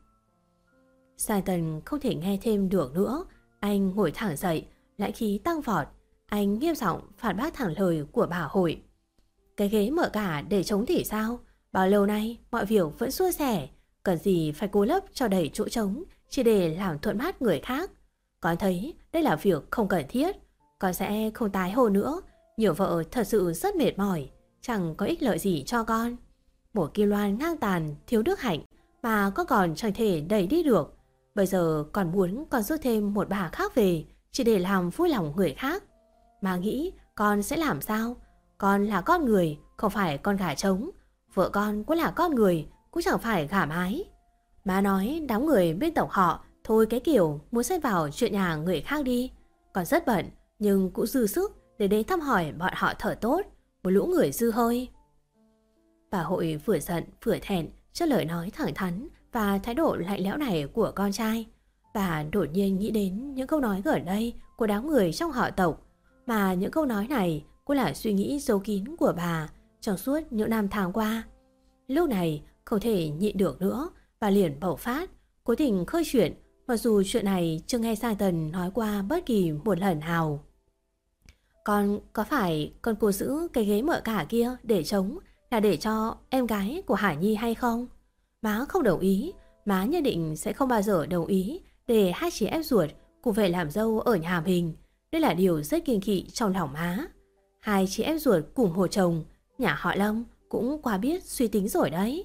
Giang Tần không thể nghe thêm được nữa. Anh ngồi thẳng dậy, lãnh khí tăng vọt. Anh nghiêm giọng phản bác thẳng lời của bà Hội. Cái ghế mợ cả để trống thì sao? Bao lâu nay mọi việc vẫn suôn sẻ, cần gì phải cố lấp cho đầy chỗ trống chỉ để làm thuận mắt người khác. Con thấy đây là việc không cần thiết. Con sẽ không tái hôn nữa. Nhiều vợ thật sự rất mệt mỏi, chẳng có ích lợi gì cho con. Một Kim Loan ngang tàn, thiếu đức hạnh mà con còn chẳng thể đẩy đi được. Bây giờ còn muốn con rước thêm một bà khác về chỉ để làm vui lòng người khác. Mà nghĩ con sẽ làm sao? Con là con người, không phải con gà trống. Vợ con cũng là con người, cũng chẳng phải gà mái. Má nói đám người bên tộc họ thôi cái kiểu muốn xen vào chuyện nhà người khác đi. Con rất bận nhưng cũng dư sức để đến thăm hỏi bọn họ thở tốt. Một lũ người dư hơi. Bà Hội vừa giận vừa thẹn trước lời nói thẳng thắn và thái độ lạnh lẽo này của con trai. Bà đột nhiên nghĩ đến những câu nói gần đây của đám người trong họ Tộc. Mà những câu nói này cũng là suy nghĩ giấu kín của bà trong suốt những năm tháng qua. Lúc này không thể nhịn được nữa, bà liền bộc phát, cố tình khơi chuyện, mặc dù chuyện này chưa nghe Giang Tần nói qua bất kỳ một lần nào. Con có phải con cố giữ cái ghế mợ cả kia để trống là để cho em gái của Hải Nhi hay không? Má không đồng ý, má nhất định sẽ không bao giờ đồng ý để hai chị em ruột cùng về làm dâu ở nhà mình. Đây là điều rất kiêng kỵ trong lòng má. Hai chị em ruột cùng một chồng, nhà họ Lâm cũng quá biết suy tính rồi đấy.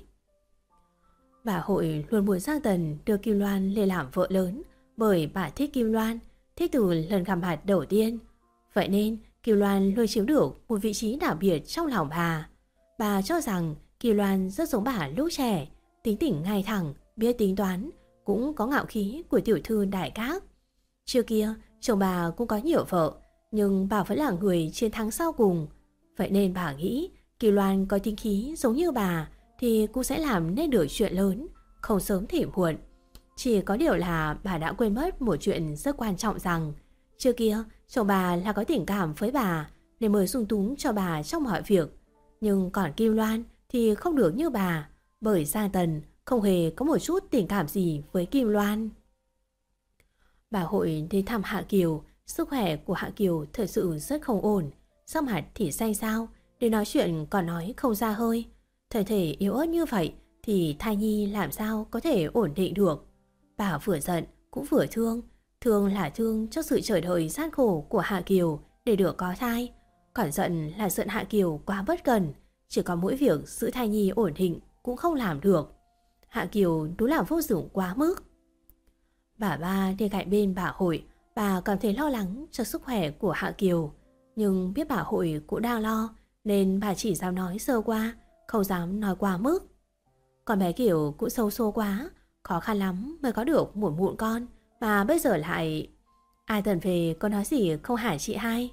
Bà Hội luôn muốn Giang Tần đưa Kim Loan lên làm vợ lớn, bởi bà thích Kim Loan, thích từ lần gặp mặt đầu tiên. Vậy nên Kim Loan luôn chiếm được một vị trí đặc biệt trong lòng bà. Bà cho rằng Kim Loan rất giống bà lúc trẻ, tính tình ngay thẳng, biết tính toán, cũng có ngạo khí của tiểu thư đại các. Trước kia chồng bà cũng có nhiều vợ, nhưng bà vẫn là người chiến thắng sau cùng. Vậy nên bà nghĩ Kim Loan có tính khí giống như bà thì cũng sẽ làm nên được chuyện lớn, không sớm thì muộn. Chỉ có điều là bà đã quên mất một chuyện rất quan trọng, rằng trước kia chồng bà là có tình cảm với bà nên mới dung túng cho bà trong mọi việc. Nhưng còn Kim Loan thì không được như bà, bởi Giang Tần không hề có một chút tình cảm gì với Kim Loan. Bà Hội đến thăm Hạ Kiều. Sức khỏe của Hạ Kiều thật sự rất không ổn, sắc mặt thì xanh xao, để nói chuyện còn nói không ra hơi. Thân thể yếu ớt như vậy thì thai nhi làm sao có thể ổn định được. Bà vừa giận cũng vừa thương. Thương là thương cho sự chờ đợi gian khổ của Hạ Kiều để được có thai, còn giận là giận Hạ Kiều quá bất cần, chỉ có mỗi việc giữ thai nhi ổn định cũng không làm được. Hạ Kiều đúng là vô dụng quá mức. Bà ba đi cạnh bên bà Hội, bà cảm thấy lo lắng cho sức khỏe của Hạ Kiều, nhưng biết bà Hội cũng đang lo nên bà chỉ dám nói sơ qua, không dám nói quá mức. Con bé Kiều cũng xấu xố quá, khó khăn lắm mới có được một mụn con, mà bây giờ lại... Ai Tần về có nói gì không hả chị hai?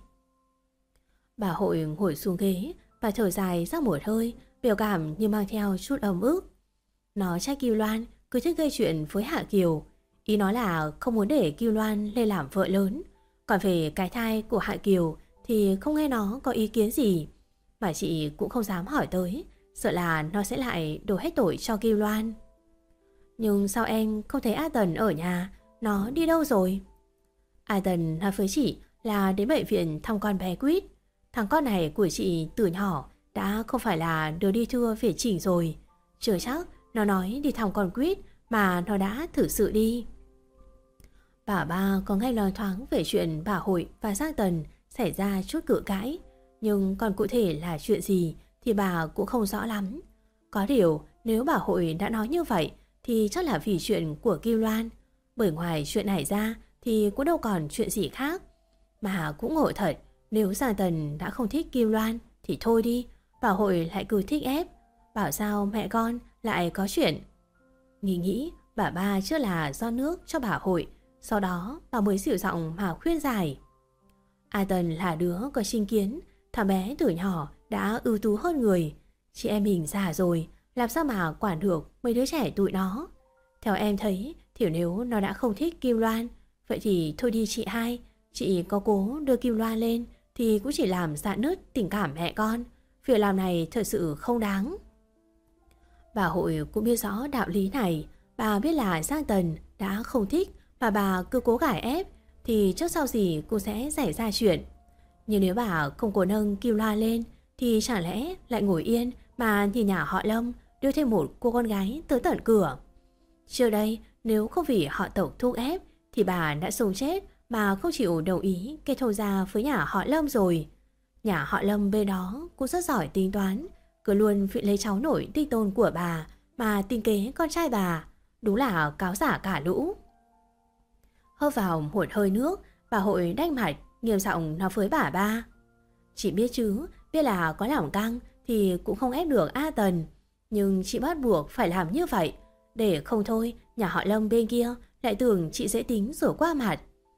Bà Hội ngồi xuống ghế, bà thở dài ra một hơi, biểu cảm như mang theo chút ấm ức. Nó trách Kim Loan cứ thích gây chuyện với Hạ Kiều. Ý nói là không muốn để Kim Loan lên làm vợ lớn. Còn về cái thai của Hạ Kiều thì không nghe nó có ý kiến gì, mà chị cũng không dám hỏi tới, sợ là nó sẽ lại đổ hết tội cho Kim Loan. Nhưng sao em không thấy A Tần ở nhà? Nó đi đâu rồi? A Tần nói với chị là đến bệnh viện thăm con bé Quýt. Thằng con này của chị từ nhỏ đã không phải là đứa đi thưa về chỉnh rồi. Chưa chắc nó nói đi thăm con Quýt mà nó đã thử sự đi. Bà ba có nghe nói thoáng về chuyện bà Hội và Giang Tần xảy ra chút cự cãi. Nhưng còn cụ thể là chuyện gì thì bà cũng không rõ lắm. Có điều nếu bà Hội đã nói như vậy thì chắc là vì chuyện của Kim Loan. Bởi ngoài chuyện này ra thì cũng đâu còn chuyện gì khác. Mà cũng ngộ thật, nếu Giang Tần đã không thích Kim Loan thì thôi đi, bà Hội lại cứ thích ép. Bảo sao mẹ con lại có chuyện. Nghĩ bà ba trước là do nước cho bà Hội, sau đó bà mới dịu giọng mà khuyên giải. A Tần là đứa có chính kiến, thằng bé từ nhỏ đã ưu tú hơn người. Chị em mình già rồi, làm sao mà quản được mấy đứa trẻ tụi nó. Theo em thấy thì nếu nó đã không thích Kim Loan, vậy thì thôi đi chị hai. Chị có cố đưa Kim Loan lên thì cũng chỉ làm rạn nứt tình cảm mẹ con. Việc làm này thật sự không đáng. Bà Hội cũng biết rõ đạo lý này. Bà biết là Giang Tần đã không thích mà bà cứ cố gải ép thì trước sau gì cũng sẽ xảy ra chuyện. Nhưng nếu bà không cố nâng Kim Loan lên thì chẳng lẽ lại ngồi yên mà nhìn nhà họ Lâm đưa thêm một cô con gái tới tận cửa. Trước đây nếu không vì họ Tộc thúc ép thì bà đã sống chết mà không chịu đồng ý kết hôn ra với nhà họ Lâm rồi. Nhà họ Lâm bên đó cũng rất giỏi tính toán, cứ luôn vị lấy cháu nội tinh tôn của bà mà tính kế con trai bà. Đúng là cáo giả cả lũ. Hớp vào một hơi nước, bà Hội đanh mặt nghiêm giọng nói với bà ba. Chị biết chứ, biết là có lòng căng thì cũng không ép được A Tần. Nhưng chị bắt buộc phải làm như vậy. Để không thôi, nhà họ Lâm bên kia lại tưởng chị dễ tính rồi qua mặt.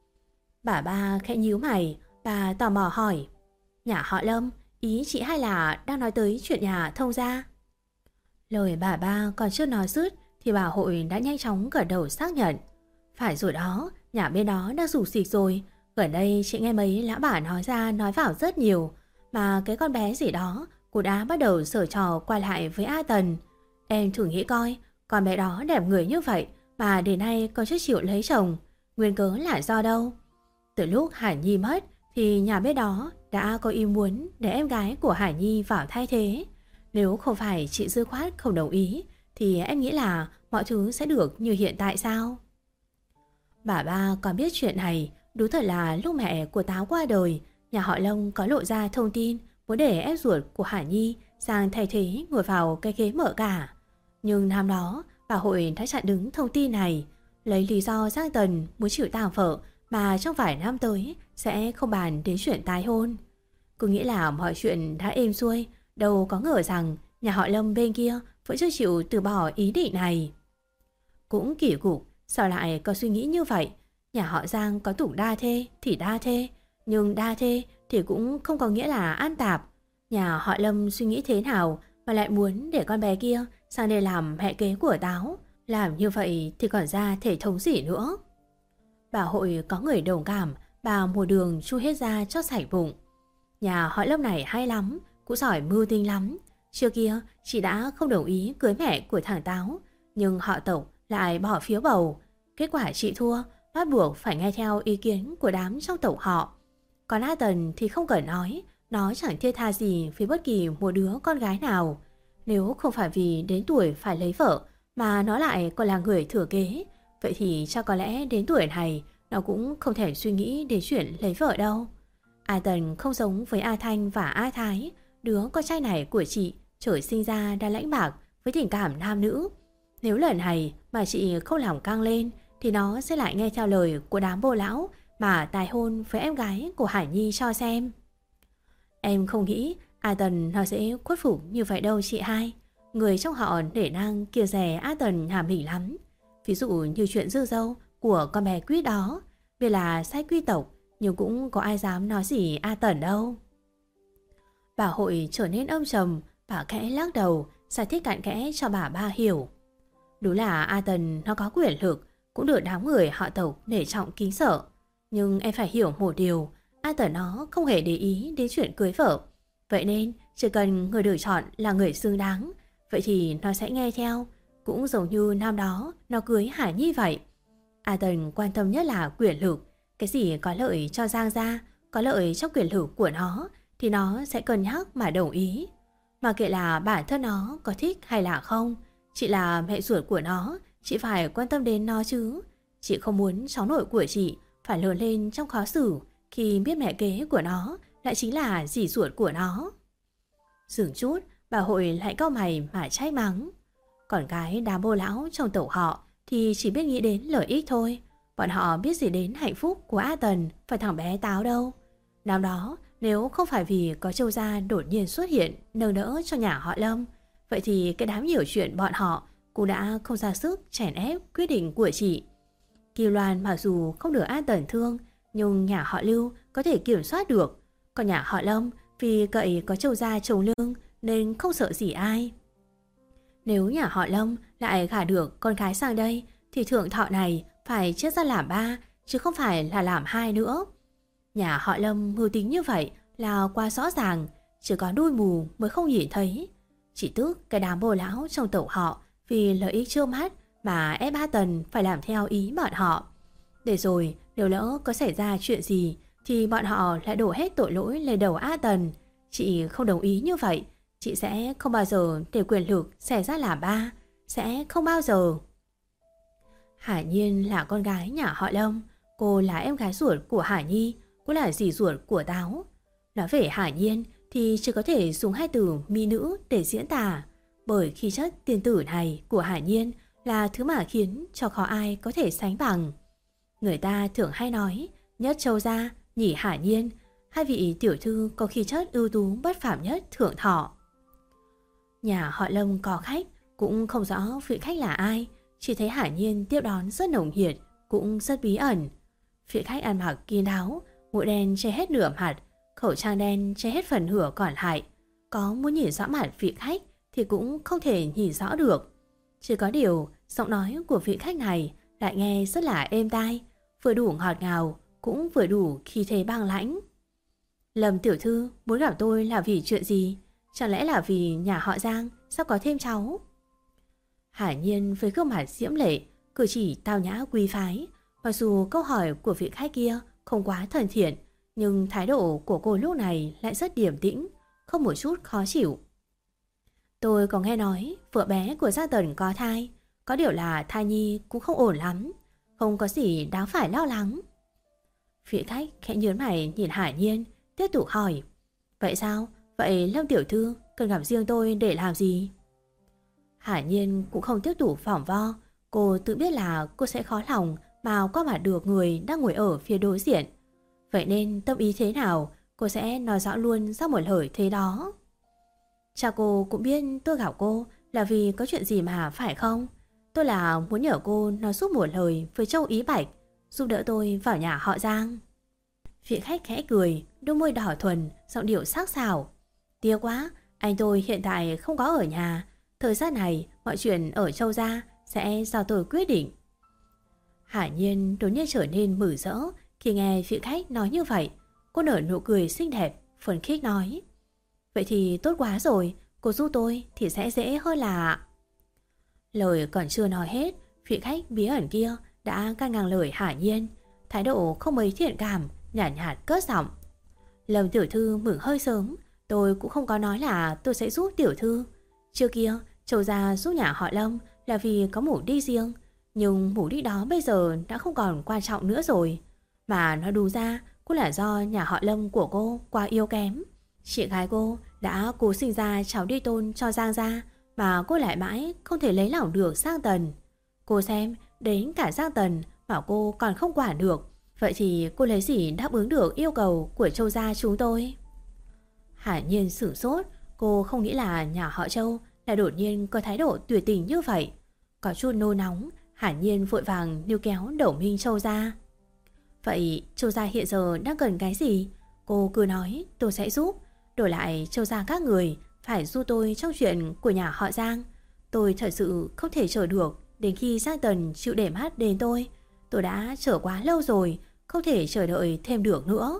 Bà ba khẽ nhíu mày, bà tò mò hỏi. Nhà họ Lâm, ý chị hay là đang nói tới chuyện nhà thông gia? Lời bà ba còn chưa nói dứt thì bà Hội đã nhanh chóng gật đầu xác nhận. Phải rồi đó, nhà bên đó đang rủ xịch rồi. Gần đây chị nghe mấy lão bà nói ra nói vào rất nhiều. Mà cái con bé gì đó cũng đã bắt đầu giở trò qua lại với A Tần. Em thử nghĩ coi, con bé đó đẹp người như vậy mà đến nay còn chưa chịu lấy chồng. Nguyên cớ là do đâu? Từ lúc Hải Nhi mất thì nhà bên đó đã có ý muốn để em gái của Hải Nhi vào thay thế. Nếu không phải chị dư khoát không đồng ý thì em nghĩ là mọi thứ sẽ được như hiện tại sao? Bà ba còn biết chuyện này. Đúng thật là lúc mẹ của Táo qua đời, nhà họ Long có lộ ra thông tin muốn để em ruột của Hải Nhi sang thay thế ngồi vào cái ghế mợ cả. Nhưng năm đó bà Hội đã chặn đứng thông tin này, lấy lý do Giang Tần muốn chịu tang vợ mà trong vài năm tới sẽ không bàn đến chuyện tái hôn. Cứ nghĩ là mọi chuyện đã êm xuôi, đâu có ngờ rằng nhà họ Lâm bên kia vẫn chưa chịu từ bỏ ý định này. Cũng kỳ cục, sao lại có suy nghĩ như vậy? Nhà họ Giang có tục đa thê thì đa thê, nhưng đa thê thì cũng không có nghĩa là an tạp. Nhà họ Lâm suy nghĩ thế nào mà lại muốn để con bé kia sang đây làm mẹ kế của Táo? Làm như vậy thì còn ra thể thống gì nữa? Bà Hội có người đồng cảm, bà một đường chui hết ra cho sạch bụng. Nhà họ Lâm này hay lắm, cũng giỏi mưu tinh lắm. Trước kia chị đã không đồng ý cưới mẹ của thằng Táo, nhưng họ Tộc lại bỏ phiếu bầu. Kết quả chị thua, bắt buộc phải nghe theo ý kiến của đám trong tộc họ. Còn A Tần thì không cần nói, nó chẳng thiết tha gì với bất kỳ một đứa con gái nào. Nếu không phải vì đến tuổi phải lấy vợ mà nó lại còn là người thừa kế, vậy thì chắc có lẽ đến tuổi này nó cũng không thể suy nghĩ đến chuyện lấy vợ đâu. A Tần không giống với A Thanh và A Thái, đứa con trai này của chị trời sinh ra đã lãnh bạc với tình cảm nam nữ. Nếu lần này mà chị không làm căng lên thì nó sẽ lại nghe theo lời của đám bô lão mà tái hôn với em gái của Hải Nhi cho xem. Em không nghĩ A Tần nó sẽ khuất phục như vậy đâu chị hai. Người trong họ nể nang kia rẻ A Tần nhà mình lắm. Ví dụ như chuyện dư dâu của con bé Quýt đó, vì là sai quy tộc nhưng cũng có ai dám nói gì A Tần đâu. Bà Hội trở nên âm trầm, bà khẽ lắc đầu giải thích cặn kẽ cho bà ba hiểu. Đúng là A Tần nó có quyền lực, cũng được đám người họ Tộc nể trọng kính sợ. Nhưng em phải hiểu một điều, A Tần nó không hề để ý đến chuyện cưới vợ. Vậy nên chỉ cần người được chọn là người xứng đáng, vậy thì nó sẽ nghe theo. cũng giống như năm đó nó cưới Hải Nhi vậy. A Tần quan tâm nhất là quyền lực. Cái gì có lợi cho Giang gia, có lợi cho quyền lực của nó thì nó sẽ cân nhắc mà đồng ý. Mà kệ là bản thân nó có thích hay là không, chị là mẹ ruột của nó, chị phải quan tâm đến nó chứ. Chị không muốn cháu nội của chị phải lớn lên trong khó xử khi biết mẹ kế của nó lại chính là dì ruột của nó. Dừng chút, bà Hội lại cau mày mà trách mắng. Còn cái đám bô lão trong tổ họ thì chỉ biết nghĩ đến lợi ích thôi. Bọn họ biết gì đến hạnh phúc của A Tần và thằng bé Táo đâu. Năm đó nếu không phải vì có Châu gia đột nhiên xuất hiện nâng đỡ cho nhà họ Lâm, vậy thì cái đám hiểu chuyện bọn họ cũng đã không ra sức chèn ép quyết định của chị. Kim Loan mặc dù không được A Tần thương, nhưng nhà họ Lưu có thể kiểm soát được. Còn nhà họ Lâm vì cậy có Châu gia trồng lương nên không sợ gì ai. Nếu nhà họ Lâm lại gả được con gái sang đây thì thượng thọ này phải chết ra làm 3 chứ không phải là làm 2 nữa. Nhà họ Lâm mưu tính như vậy là quá rõ ràng, chỉ có đuôi mù mới không nhìn thấy. Chỉ tức cái đám bồ lão trong tổ họ vì lợi ích trước mắt mà ép A Tần phải làm theo ý bọn họ. Để rồi nếu lỡ có xảy ra chuyện gì thì bọn họ lại đổ hết tội lỗi lên đầu A Tần. Chị không đồng ý như vậy. Chị sẽ không bao giờ để quyền lực xẻ ra làm 3. Sẽ không bao giờ. Hải Nhiên là con gái nhà họ Lâm. Cô là em gái ruột của Hải Nhi, cũng là dì ruột của Táo. Nói về Hải Nhiên thì chỉ có thể dùng hai từ mỹ nữ để diễn tả. Bởi khí chất tiên tử này của Hải Nhiên là thứ mà khiến cho khó ai có thể sánh bằng. Người ta thường hay nói nhất Châu gia, nhì Hải Nhiên, hai vị tiểu thư có khí chất ưu tú bất phàm nhất thượng thọ. Nhà họ Lâm có khách, cũng không rõ vị khách là ai, chỉ thấy Hải Nhiên tiếp đón rất nồng nhiệt, cũng rất bí ẩn. Vị khách ăn mặc kín đáo, mũ đen che hết nửa mặt, khẩu trang đen che hết phần nửa còn lại. Có muốn nhìn rõ mặt vị khách thì cũng không thể nhìn rõ được. Chỉ có điều, giọng nói của vị khách này lại nghe rất là êm tai, vừa đủ ngọt ngào, cũng vừa đủ khí thế băng lãnh. Lâm tiểu thư muốn gặp tôi là vì chuyện gì? Chẳng lẽ là vì nhà họ Giang sắp có thêm cháu? Hải Nhiên với gương mặt diễm lệ, cử chỉ tao nhã quý phái. Mặc dù câu hỏi của vị khách kia không quá thân thiện, nhưng thái độ của cô lúc này lại rất điềm tĩnh, không một chút khó chịu. Tôi có nghe nói vợ bé của Gia Tần có thai, có điều là thai nhi cũng không ổn lắm, không có gì đáng phải lo lắng. Vị khách khẽ nhớn mày nhìn Hải Nhiên, tiếp tục hỏi. Vậy sao? Vậy Lâm tiểu thư cần gặp riêng tôi để làm gì? Hải Nhiên cũng không tiếp tục phỏng vo. Cô tự biết là cô sẽ khó lòng mà qua mặt được người đang ngồi ở phía đối diện. Vậy nên tâm ý thế nào cô sẽ nói rõ luôn ra một lời thế đó. Cha cô cũng biết tôi gặp cô là vì có chuyện gì mà phải không? Tôi là muốn nhờ cô nói giúp một lời với Châu Ý Bạch, giúp đỡ tôi vào nhà họ Giang. Vị khách khẽ cười, đôi môi đỏ thuần, giọng điệu sắc sảo. Tiếc quá, anh tôi hiện tại không có ở nhà. Thời gian này mọi chuyện ở Châu gia sẽ do tôi quyết định. Hải Nhiên đột nhiên trở nên mừng rỡ khi nghe vị khách nói như vậy. Cô nở nụ cười xinh đẹp, phấn khích nói. Vậy thì tốt quá rồi, cô giúp tôi thì sẽ dễ hơn là... Lời còn chưa nói hết, vị khách bí ẩn kia đã can ngăn lời Hải Nhiên, thái độ không mấy thiện cảm, nhàn nhạt cất giọng. Lâm tiểu thư mừng hơi sớm, tôi cũng không có nói là tôi sẽ giúp tiểu thư. Trước kia, Châu gia giúp nhà họ Lâm là vì có mục đích riêng, nhưng mục đích đó bây giờ đã không còn quan trọng nữa rồi. Mà nói đúng ra cũng là do nhà họ Lâm của cô quá yếu kém. Chị gái cô đã cố sinh ra cháu đi tôn cho Giang gia, mà cô lại mãi không thể lấy lòng được Giang Tần. Cô xem, đến cả Giang Tần mà cô còn không quản được, vậy thì cô lấy gì đáp ứng được yêu cầu của Châu gia chúng tôi? Hải Nhiên sửng sốt, cô không nghĩ là nhà họ Châu lại đột nhiên có thái độ tuyệt tình như vậy. Có chút nôn nóng, Hải Nhiên vội vàng níu kéo đầu Minh Châu gia. Vậy Châu gia hiện giờ đang cần cái gì? Cô cứ nói tôi sẽ giúp. Đổi lại Châu gia các người phải giúp tôi trong chuyện của nhà họ Giang. Tôi thật sự không thể chờ được đến khi Giang Tần chịu để mắt đến tôi. Tôi đã chờ quá lâu rồi, không thể chờ đợi thêm được nữa.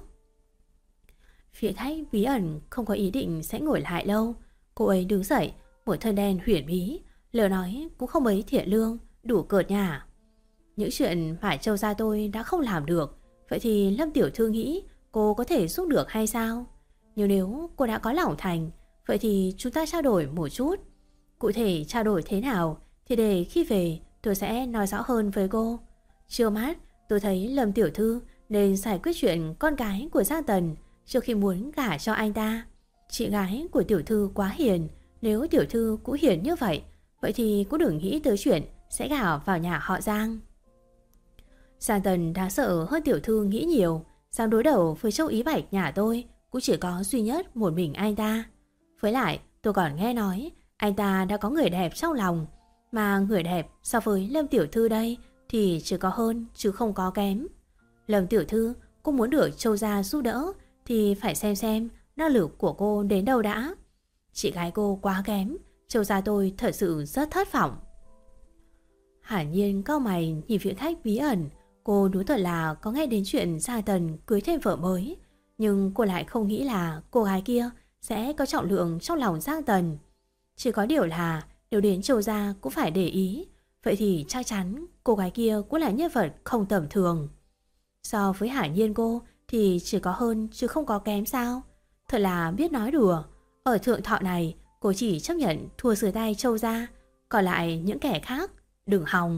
Phía khách bí ẩn không có ý định sẽ ngồi lại lâu. Cô ấy đứng dậy, một thân đen huyền bí, Lời nói cũng không mấy thiện lương, đủ cợt nhả. Những chuyện mà Châu gia tôi đã không làm được, vậy thì Lâm tiểu thư nghĩ cô có thể giúp được hay sao? Nhưng nếu cô đã có lòng thành, vậy thì chúng ta trao đổi một chút. Cụ thể trao đổi thế nào thì để khi về tôi sẽ nói rõ hơn với cô. Trưa mắt tôi thấy Lâm tiểu thư nên giải quyết chuyện con gái của Giang Tần trước khi muốn gả cho anh ta. Chị gái của tiểu thư quá hiền, nếu tiểu thư cũng hiền như vậy thì cũng đừng nghĩ tới chuyện sẽ gả vào nhà họ Giang. Giang Tần đáng sợ hơn tiểu thư nghĩ nhiều. Dám đối đầu với Châu Ý Bạch nhà tôi cũng chỉ có duy nhất một mình anh ta. Với lại tôi còn nghe nói anh ta đã có người đẹp trong lòng. Mà người đẹp so với Lâm tiểu thư đây thì chỉ có hơn chứ không có kém. Lâm tiểu thư cô muốn được Châu gia giúp đỡ thì phải xem năng lực của cô đến đâu đã. Chị gái cô quá kém, Châu gia tôi thật sự rất thất vọng. Hẳn nhiên cau mày nhìn vị khách bí ẩn. Cô đúng thật là có nghe đến chuyện Giang Tần cưới thêm vợ mới, nhưng cô lại không nghĩ là cô gái kia sẽ có trọng lượng trong lòng Giang Tần. Chỉ có điều là nếu đến Châu gia cũng phải để ý, vậy thì chắc chắn cô gái kia cũng là nhân vật không tầm thường. So với Hẳn nhiên cô thì chỉ có hơn chứ không có kém sao? Thật là biết nói đùa. Ở thượng thọ này cô chỉ chấp nhận thua dưới tay Châu gia, còn lại những kẻ khác đừng hòng.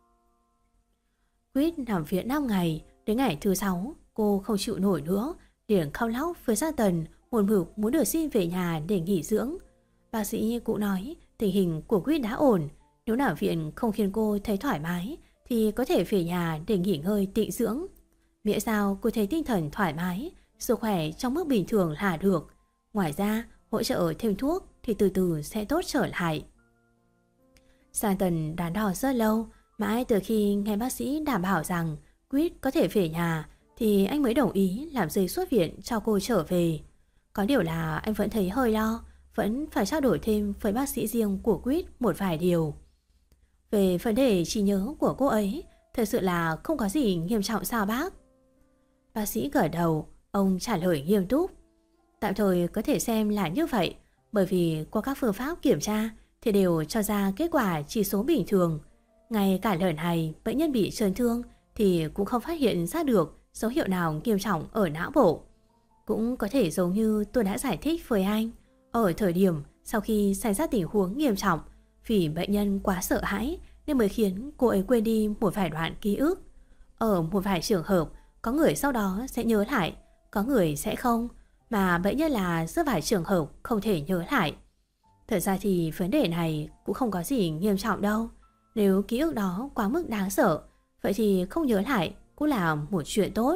Quýt nằm viện 5 ngày, đến ngày thứ 6 cô không chịu nổi nữa, liền khóc lóc với Giang Tần một mực muốn được xin về nhà để nghỉ dưỡng. Bác sĩ cũng nói tình hình của Quýt đã ổn, nếu nằm viện không khiến cô thấy thoải mái thì có thể về nhà để nghỉ ngơi tịnh dưỡng. Miễn sao cô thấy tinh thần thoải mái, sức khỏe trong mức bình thường là được. Ngoài ra hỗ trợ thêm thuốc thì từ từ sẽ tốt trở lại. Giang Tần đắn đo rất lâu, mãi từ khi nghe bác sĩ đảm bảo rằng Quýt có thể về nhà thì anh mới đồng ý làm giấy xuất viện cho cô trở về. Có điều là anh vẫn thấy hơi lo, vẫn phải trao đổi thêm với bác sĩ riêng của Quýt một vài điều. Về vấn đề trí nhớ của cô ấy, thật sự là không có gì nghiêm trọng sao bác? Bác sĩ gật đầu, ông trả lời nghiêm túc. Tạm thời có thể xem là như vậy, bởi vì qua các phương pháp kiểm tra thì đều cho ra kết quả chỉ số bình thường. Ngay cả lần này bệnh nhân bị chấn thương thì cũng không phát hiện ra được dấu hiệu nào nghiêm trọng ở não bộ. Cũng có thể giống như tôi đã giải thích với anh, ở thời điểm sau khi xảy ra tình huống nghiêm trọng, vì bệnh nhân quá sợ hãi nên mới khiến cô ấy quên đi một vài đoạn ký ức. Ở một vài trường hợp, có người sau đó sẽ nhớ lại, có người sẽ không, mà bệnh nhân là rất vài trường hợp không thể nhớ lại. Thật ra thì vấn đề này cũng không có gì nghiêm trọng đâu. Nếu ký ức đó quá mức đáng sợ, vậy thì không nhớ lại cũng là một chuyện tốt.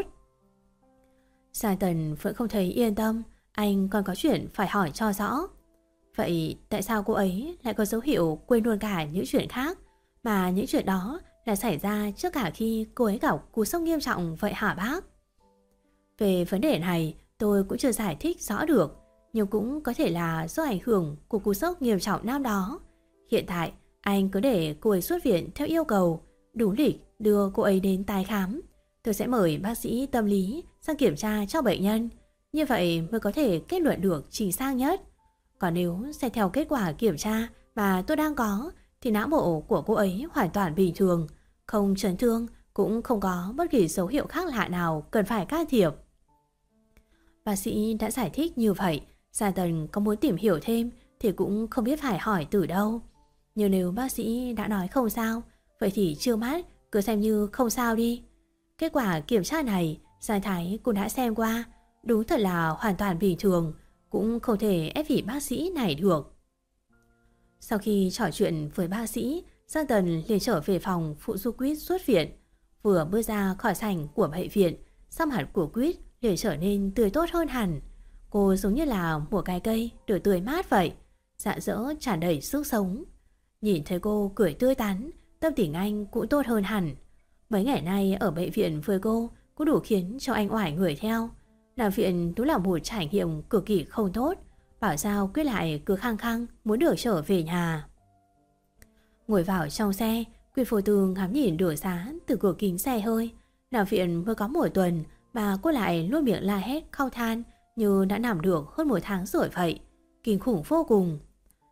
Giang Tần vẫn không thấy yên tâm, anh còn có chuyện phải hỏi cho rõ. Vậy tại sao cô ấy lại có dấu hiệu quên luôn cả những chuyện khác, mà những chuyện đó là xảy ra trước cả khi cô ấy gặp cú sốc nghiêm trọng vậy hả bác? Về vấn đề này tôi cũng chưa giải thích rõ được, nhưng cũng có thể là do ảnh hưởng của cú sốc nghiêm trọng năm đó. Hiện tại anh cứ để cô ấy xuất viện theo yêu cầu, đúng lịch đưa cô ấy đến tái khám. Tôi sẽ mời bác sĩ tâm lý sang kiểm tra cho bệnh nhân, như vậy mới có thể kết luận được chính xác nhất. Còn nếu xét theo kết quả kiểm tra mà tôi đang có thì não bộ của cô ấy hoàn toàn bình thường, không chấn thương, cũng không có bất kỳ dấu hiệu khác lạ nào cần phải can thiệp. Bác sĩ đã giải thích như vậy, Giang Tần có muốn tìm hiểu thêm thì cũng không biết phải hỏi từ đâu. Nhưng nếu bác sĩ đã nói không sao, vậy thì trưa mắt cứ xem như không sao đi. Kết quả kiểm tra này Giang Thái cũng đã xem qua, đúng thật là hoàn toàn bình thường, cũng không thể ép vị bác sĩ này được. Sau khi trò chuyện với bác sĩ, Giang Tần liền trở về phòng phụ giúp Quýt xuất viện. Vừa bước ra khỏi sảnh của bệnh viện, sắc mặt của Quýt liền trở nên tươi tốt hơn hẳn. Cô giống như là một cái cây được tươi mát vậy, rạng rỡ tràn đầy sức sống. Nhìn thấy cô cười tươi tắn, tâm tình anh cũng tốt hơn hẳn. Mấy ngày nay ở bệnh viện với cô cũng đủ khiến cho anh oải người theo. Làm viện đúng là một trải nghiệm cực kỳ không tốt. Bảo sao Quyết lại cứ khăng khăng muốn được trở về nhà. Ngồi vào trong xe, Quyết Phổ Tư ngắm nhìn đường xá từ cửa kính xe hơi. Làm viện mới có một tuần mà cô lại luôn miệng la hét khao than như đã nằm được hơn một tháng rồi vậy. Kinh khủng vô cùng.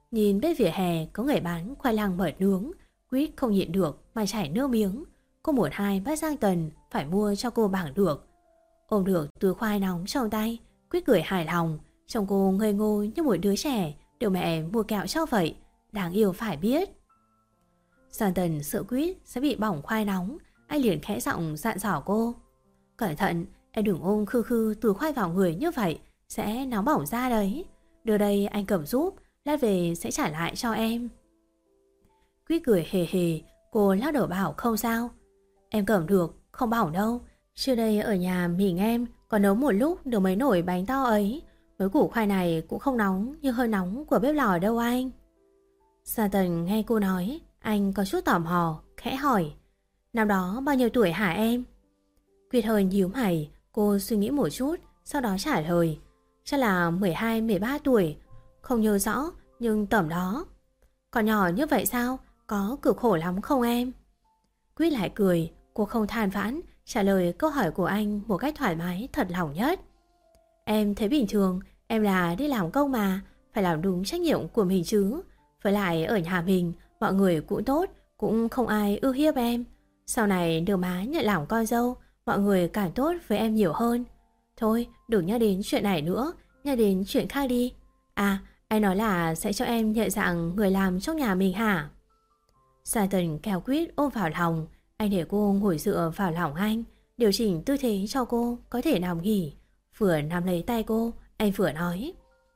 Nhìn bên vỉa hè có người bán khoai lang mỡ nướng, Quýt không nhịn được mà chảy nước miếng. Cô một hai bắt Giang Tần phải mua cho cô bằng được. Ôm được túi khoai nóng trong tay, Quýt cười hài lòng. Trông cô ngây ngô như một đứa trẻ được mẹ mua kẹo cho vậy. Đáng yêu phải biết. Giang Tần sợ Quýt sẽ bị bỏng khoai nóng. Anh liền khẽ giọng dặn dò cô: cẩn thận, em đừng ôm khư khư túi khoai vào người như vậy, sẽ nóng bỏng da đấy. Đưa đây anh cầm giúp, lát về sẽ trả lại cho em. Quýt cười hề hề. Cô lắc đầu bảo không sao. Em cầm được, không bỏng đâu. Trước đây ở nhà mình em còn nấu một lúc được mấy nồi bánh to ấy. Mấy củ khoai này cũng không nóng như hơi nóng của bếp lò đâu anh. Giang Tần nghe cô nói, anh có chút tò mò, khẽ hỏi: năm đó bao nhiêu tuổi hả em? Quýt hơi nhíu mày. Cô suy nghĩ một chút, sau đó trả lời: chắc là 12-13 tuổi. Không nhớ rõ, nhưng tầm đó. Còn nhỏ như vậy sao? Có cực khổ lắm không em? Quýt lại cười. Cô không than vãn, trả lời câu hỏi của anh một cách thoải mái thật lòng nhất. Em thấy bình thường, em là đi làm công mà, phải làm đúng trách nhiệm của mình chứ. Với lại ở nhà mình, mọi người cũng tốt, cũng không ai ưu hiếp em. Sau này được má nhận làm con dâu, mọi người càng tốt với em nhiều hơn. Thôi, đừng nhắc đến chuyện này nữa, nhắc đến chuyện khác đi. À, anh nói là sẽ cho em nhận dạng người làm trong nhà mình hả? Giang Tần kéo Quýt ôm vào lòng. Anh để cô ngồi dựa vào lòng anh, điều chỉnh tư thế cho cô có thể nằm nghỉ. Vừa nắm lấy tay cô, anh vừa nói: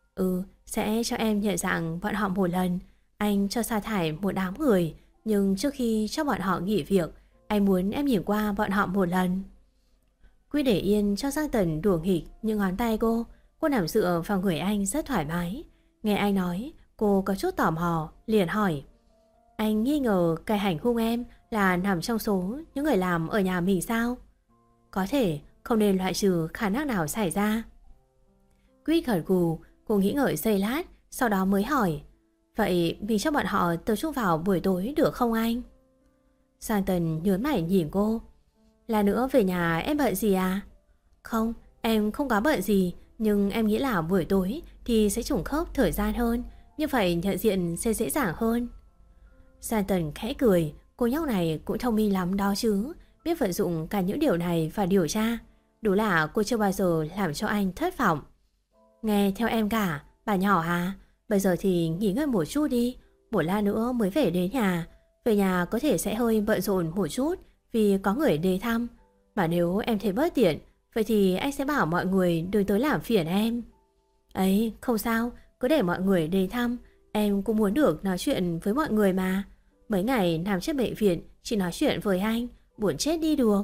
sẽ cho em nhận dạng bọn họ một lần. Anh cho sa thải một đám người, nhưng trước khi cho bọn họ nghỉ việc, anh muốn em nhìn qua bọn họ một lần. Quýt để yên cho Giang Tần đùa nghịch những ngón tay cô. Cô nằm dựa vào người anh rất thoải mái. Nghe anh nói, cô có chút tò mò, liền hỏi: anh nghi ngờ cái hành hung em là nằm trong số những người làm ở nhà mình sao? Có thể, không nên loại trừ khả năng nào xảy ra. Quýt gật gù. Cô nghĩ ngợi giây lát, sau đó mới hỏi: vậy mình cho bọn họ tập trung vào buổi tối được không anh? Giang Tần nhớn mày nhìn cô. Là nữa về nhà em bận gì à? Không, em không có bận gì, nhưng em nghĩ là buổi tối thì sẽ trùng khớp thời gian hơn, như vậy nhận diện sẽ dễ dàng hơn. Giang Tần khẽ cười. Cô nhóc này cũng thông minh lắm đó chứ, biết vận dụng cả những điều này và điều tra. Đúng là cô chưa bao giờ làm cho anh thất vọng. Nghe theo em cả, bà nhỏ à? Bây giờ thì nghỉ ngơi một chút đi, một lát nữa mới về đến nhà. Về nhà có thể sẽ hơi bận rộn một chút vì có người đến thăm. Mà nếu em thấy bất tiện, vậy thì anh sẽ bảo mọi người đừng tới làm phiền em. Ấy, không sao, cứ để mọi người đến thăm. Em cũng muốn được nói chuyện với mọi người mà. Mấy ngày nằm trên bệnh viện chỉ nói chuyện với anh, buồn chết đi được.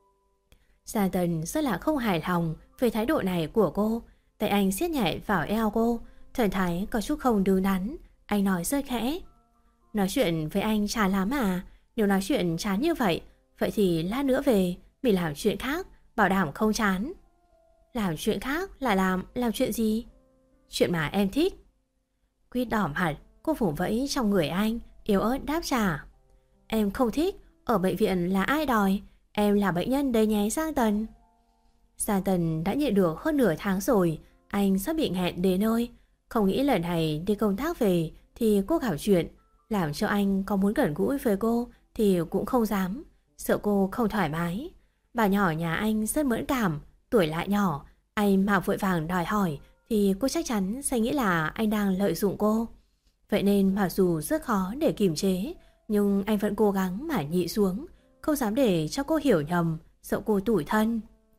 Giang Tần rất là không hài lòng về thái độ này của cô. Tay anh siết nhẹ vào eo cô, thần thái có chút không đứng đắn. Anh nói rất khẽ: nói chuyện với anh chán lắm à? Nếu nói chuyện chán như vậy, vậy thì lát nữa về mình làm chuyện khác, bảo đảm không chán. Làm chuyện khác là làm chuyện gì? Chuyện mà em thích. Quýt đỏ mặt. Cô vùng vẫy trong người anh, yếu ớt đáp trả: em không thích. Ở bệnh viện là ai đòi? Em là bệnh nhân đấy nhé Giang Tần. Giang Tần đã nhịn được hơn nửa tháng rồi. Anh sắp bị nghẹn đến nơi. Không nghĩ lần này đi công tác về thì cô gặp chuyện, làm cho anh có muốn gần gũi với cô thì cũng không dám, sợ cô không thoải mái. Bà nhỏ nhà anh rất mẫn cảm, tuổi lại nhỏ. Anh mà vội vàng đòi hỏi thì cô chắc chắn sẽ nghĩ là anh đang lợi dụng cô. Vậy nên mặc dù rất khó để kiềm chế, nhưng anh vẫn cố gắng mà nhịn xuống, không dám để cho cô hiểu nhầm, sợ cô tủi thân.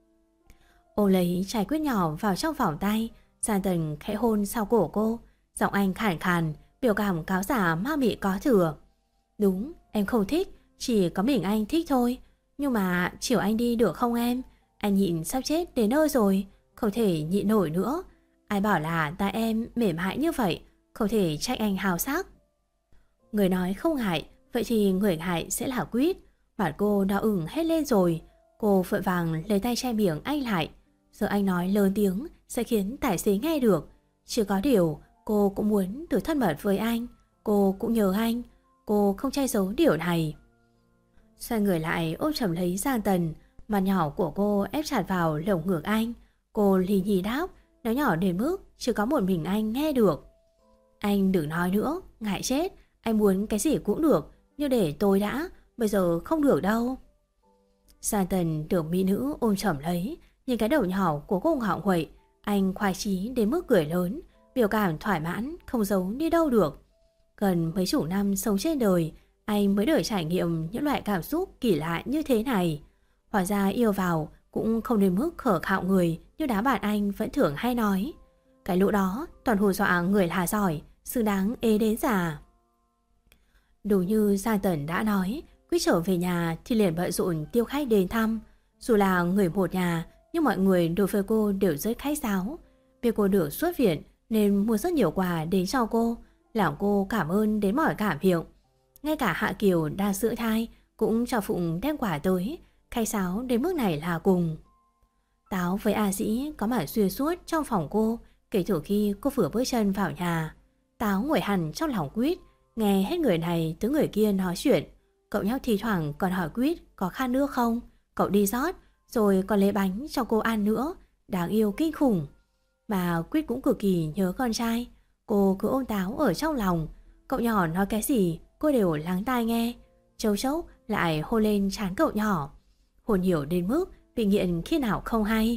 Ôm lấy trái quýt nhỏ vào trong vòng tay, Giang Tần khẽ hôn sau cổ cô. Giọng anh khàn khàn, biểu cảm cáo giả ma mị có thừa. Đúng, em không thích, chỉ có mình anh thích thôi. Nhưng mà chiều anh đi được không em? Anh nhịn sắp chết đến nơi rồi, không thể nhịn nổi nữa. Ai bảo là tại em mềm mại như vậy, không thể trách anh hào sắc. Người nói không ngại, vậy thì người ngại sẽ là Quýt. Mặt cô đỏ ửng hết lên rồi. Cô vội vàng lấy tay che miệng anh lại. Giờ anh nói lớn tiếng sẽ khiến tài xế nghe được. Chỉ có điều cô cũng muốn được thân mật với anh. Cô cũng nhớ anh. Cô không che giấu điều này. Xoay người lại ôm chầm lấy Giang Tần. Mặt nhỏ của cô ép chặt vào lồng ngực anh. Cô lì nhì đáp, nói nhỏ đến mức chỉ có một mình anh nghe được. Anh đừng nói nữa, ngại chết. Anh muốn cái gì cũng được, nhưng để tôi đã, bây giờ không được đâu. Sa Tần được mỹ nữ ôm chầm lấy, nhìn cái đầu nhỏ của cô Ngạo Huệ, anh khoái chí đến mức cười lớn, biểu cảm thoải mãn không giấu đi đâu được. Gần mấy chục năm sống trên đời, anh mới được trải nghiệm những loại cảm xúc kỳ lạ như thế này. Hóa ra yêu vào cũng không đến mức khở khạo người như đám bạn anh vẫn thường hay nói. Cái lũ đó toàn hù dọa người là giỏi, xứng đáng ế đến già. Đúng như Giang Tần đã nói, Quyết trở về nhà thì liền bận rộn tiêu khách đến thăm. Dù là người một nhà, nhưng mọi người đối với cô đều rất khách sáo. Vì cô được xuất viện nên mua rất nhiều quà đến cho cô, làm cô cảm ơn đến mỏi cảm miệng. Ngay cả Hạ Kiều đang giữ thai cũng cho Phụng đem quà tới, khách sáo đến mức này là cùng. Táo với A Dĩ có mặt xuyên suốt trong phòng cô kể từ khi cô vừa bước chân vào nhà. Táo ngồi hẳn trong lòng Quyết, nghe hết người này tới người kia nói chuyện. Cậu nhóc thi thoảng còn hỏi Quyết có khát nước không, cậu đi rót, rồi còn lấy bánh cho cô ăn nữa. Đáng yêu kinh khủng. Mà Quyết cũng cực kỳ nhớ con trai. Cô cứ ôm Táo ở trong lòng. Cậu nhỏ nói cái gì cô đều lắng tai nghe. Châu chốc lại hôn lên trán cậu nhỏ, hôn nhiều đến mức bị nghiện khi nào không hay.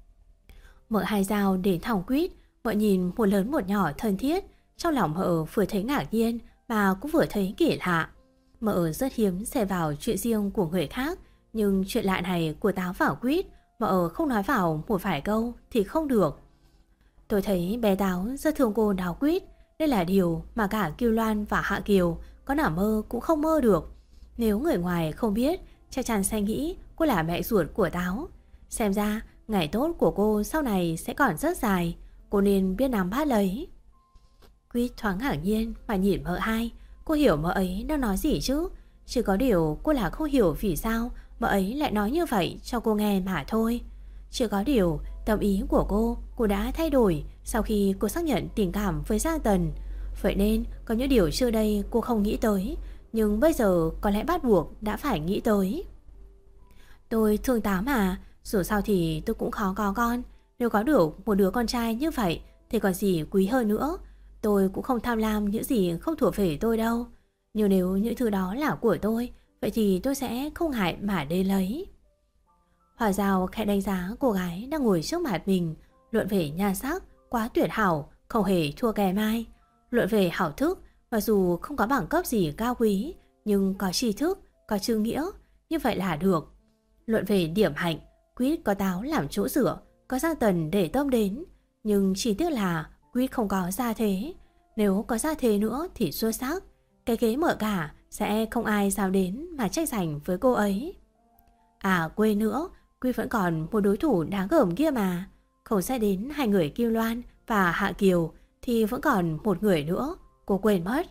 Mợ Hai Dao đến thòng Quyết, mợ nhìn một lớn một nhỏ thân thiết. Trong lòng mợ vừa thấy ngạc nhiên mà cũng vừa thấy kỳ lạ. Mợ rất hiếm xen vào chuyện riêng của người khác, nhưng chuyện lạ này của Táo và Quyết, mợ không nói vào một vài câu thì không được. Tôi thấy bé Táo rất thương cô Đào Quyết. Đây là điều mà cả Kiều Loan và Hạ Kiều có nằm mơ cũng không mơ được. Nếu người ngoài không biết, chắc chắn sẽ nghĩ cô là mẹ ruột của Táo. Xem ra ngày tốt của cô sau này sẽ còn rất dài, cô nên biết nắm bắt lấy. Quyết thoáng ngạc nhiên mà nhìn mợ Hai. Cô hiểu mợ ấy đang nói gì chứ. Chỉ có điều cô là không hiểu vì sao mợ ấy lại nói như vậy cho cô nghe mà thôi. Chỉ có điều tâm ý của cô đã thay đổi sau khi cô xác nhận tình cảm với Giang Tần. Vậy nên có những điều trước đây cô không nghĩ tới, nhưng bây giờ có lẽ bắt buộc đã phải nghĩ tới. Tôi thương Táo mà, dù sao thì tôi cũng khó có con. Nếu có được một đứa con trai như vậy thì còn gì quý hơn nữa. Tôi cũng không tham lam những gì không thuộc về tôi đâu. Nhưng nếu những thứ đó là của tôi, vậy thì tôi sẽ không ngại mà đến lấy. Hòa Giao khẽ đánh giá cô gái đang ngồi trước mặt mình. Luận về nhan sắc quá tuyệt hảo, không hề thua kém ai. Luận về hảo thức, mặc dù không có bằng cấp gì cao quý, nhưng có tri thức, có chữ nghĩa, như vậy là được. Luận về điểm hạnh, Quyết có Táo làm chỗ dựa, có Giang Tần để tâm đến. Nhưng chỉ tiếc là Quyết không có gia thế. Nếu có gia thế nữa thì xuất sắc. Cái ghế mở cả sẽ không ai dám đến mà tranh giành với cô ấy. À quên nữa, Quyết vẫn còn một đối thủ đáng gờm kia mà. Không sẽ đến hai người Kim Loan và Hạ Kiều thì vẫn còn một người nữa, cô quên mất.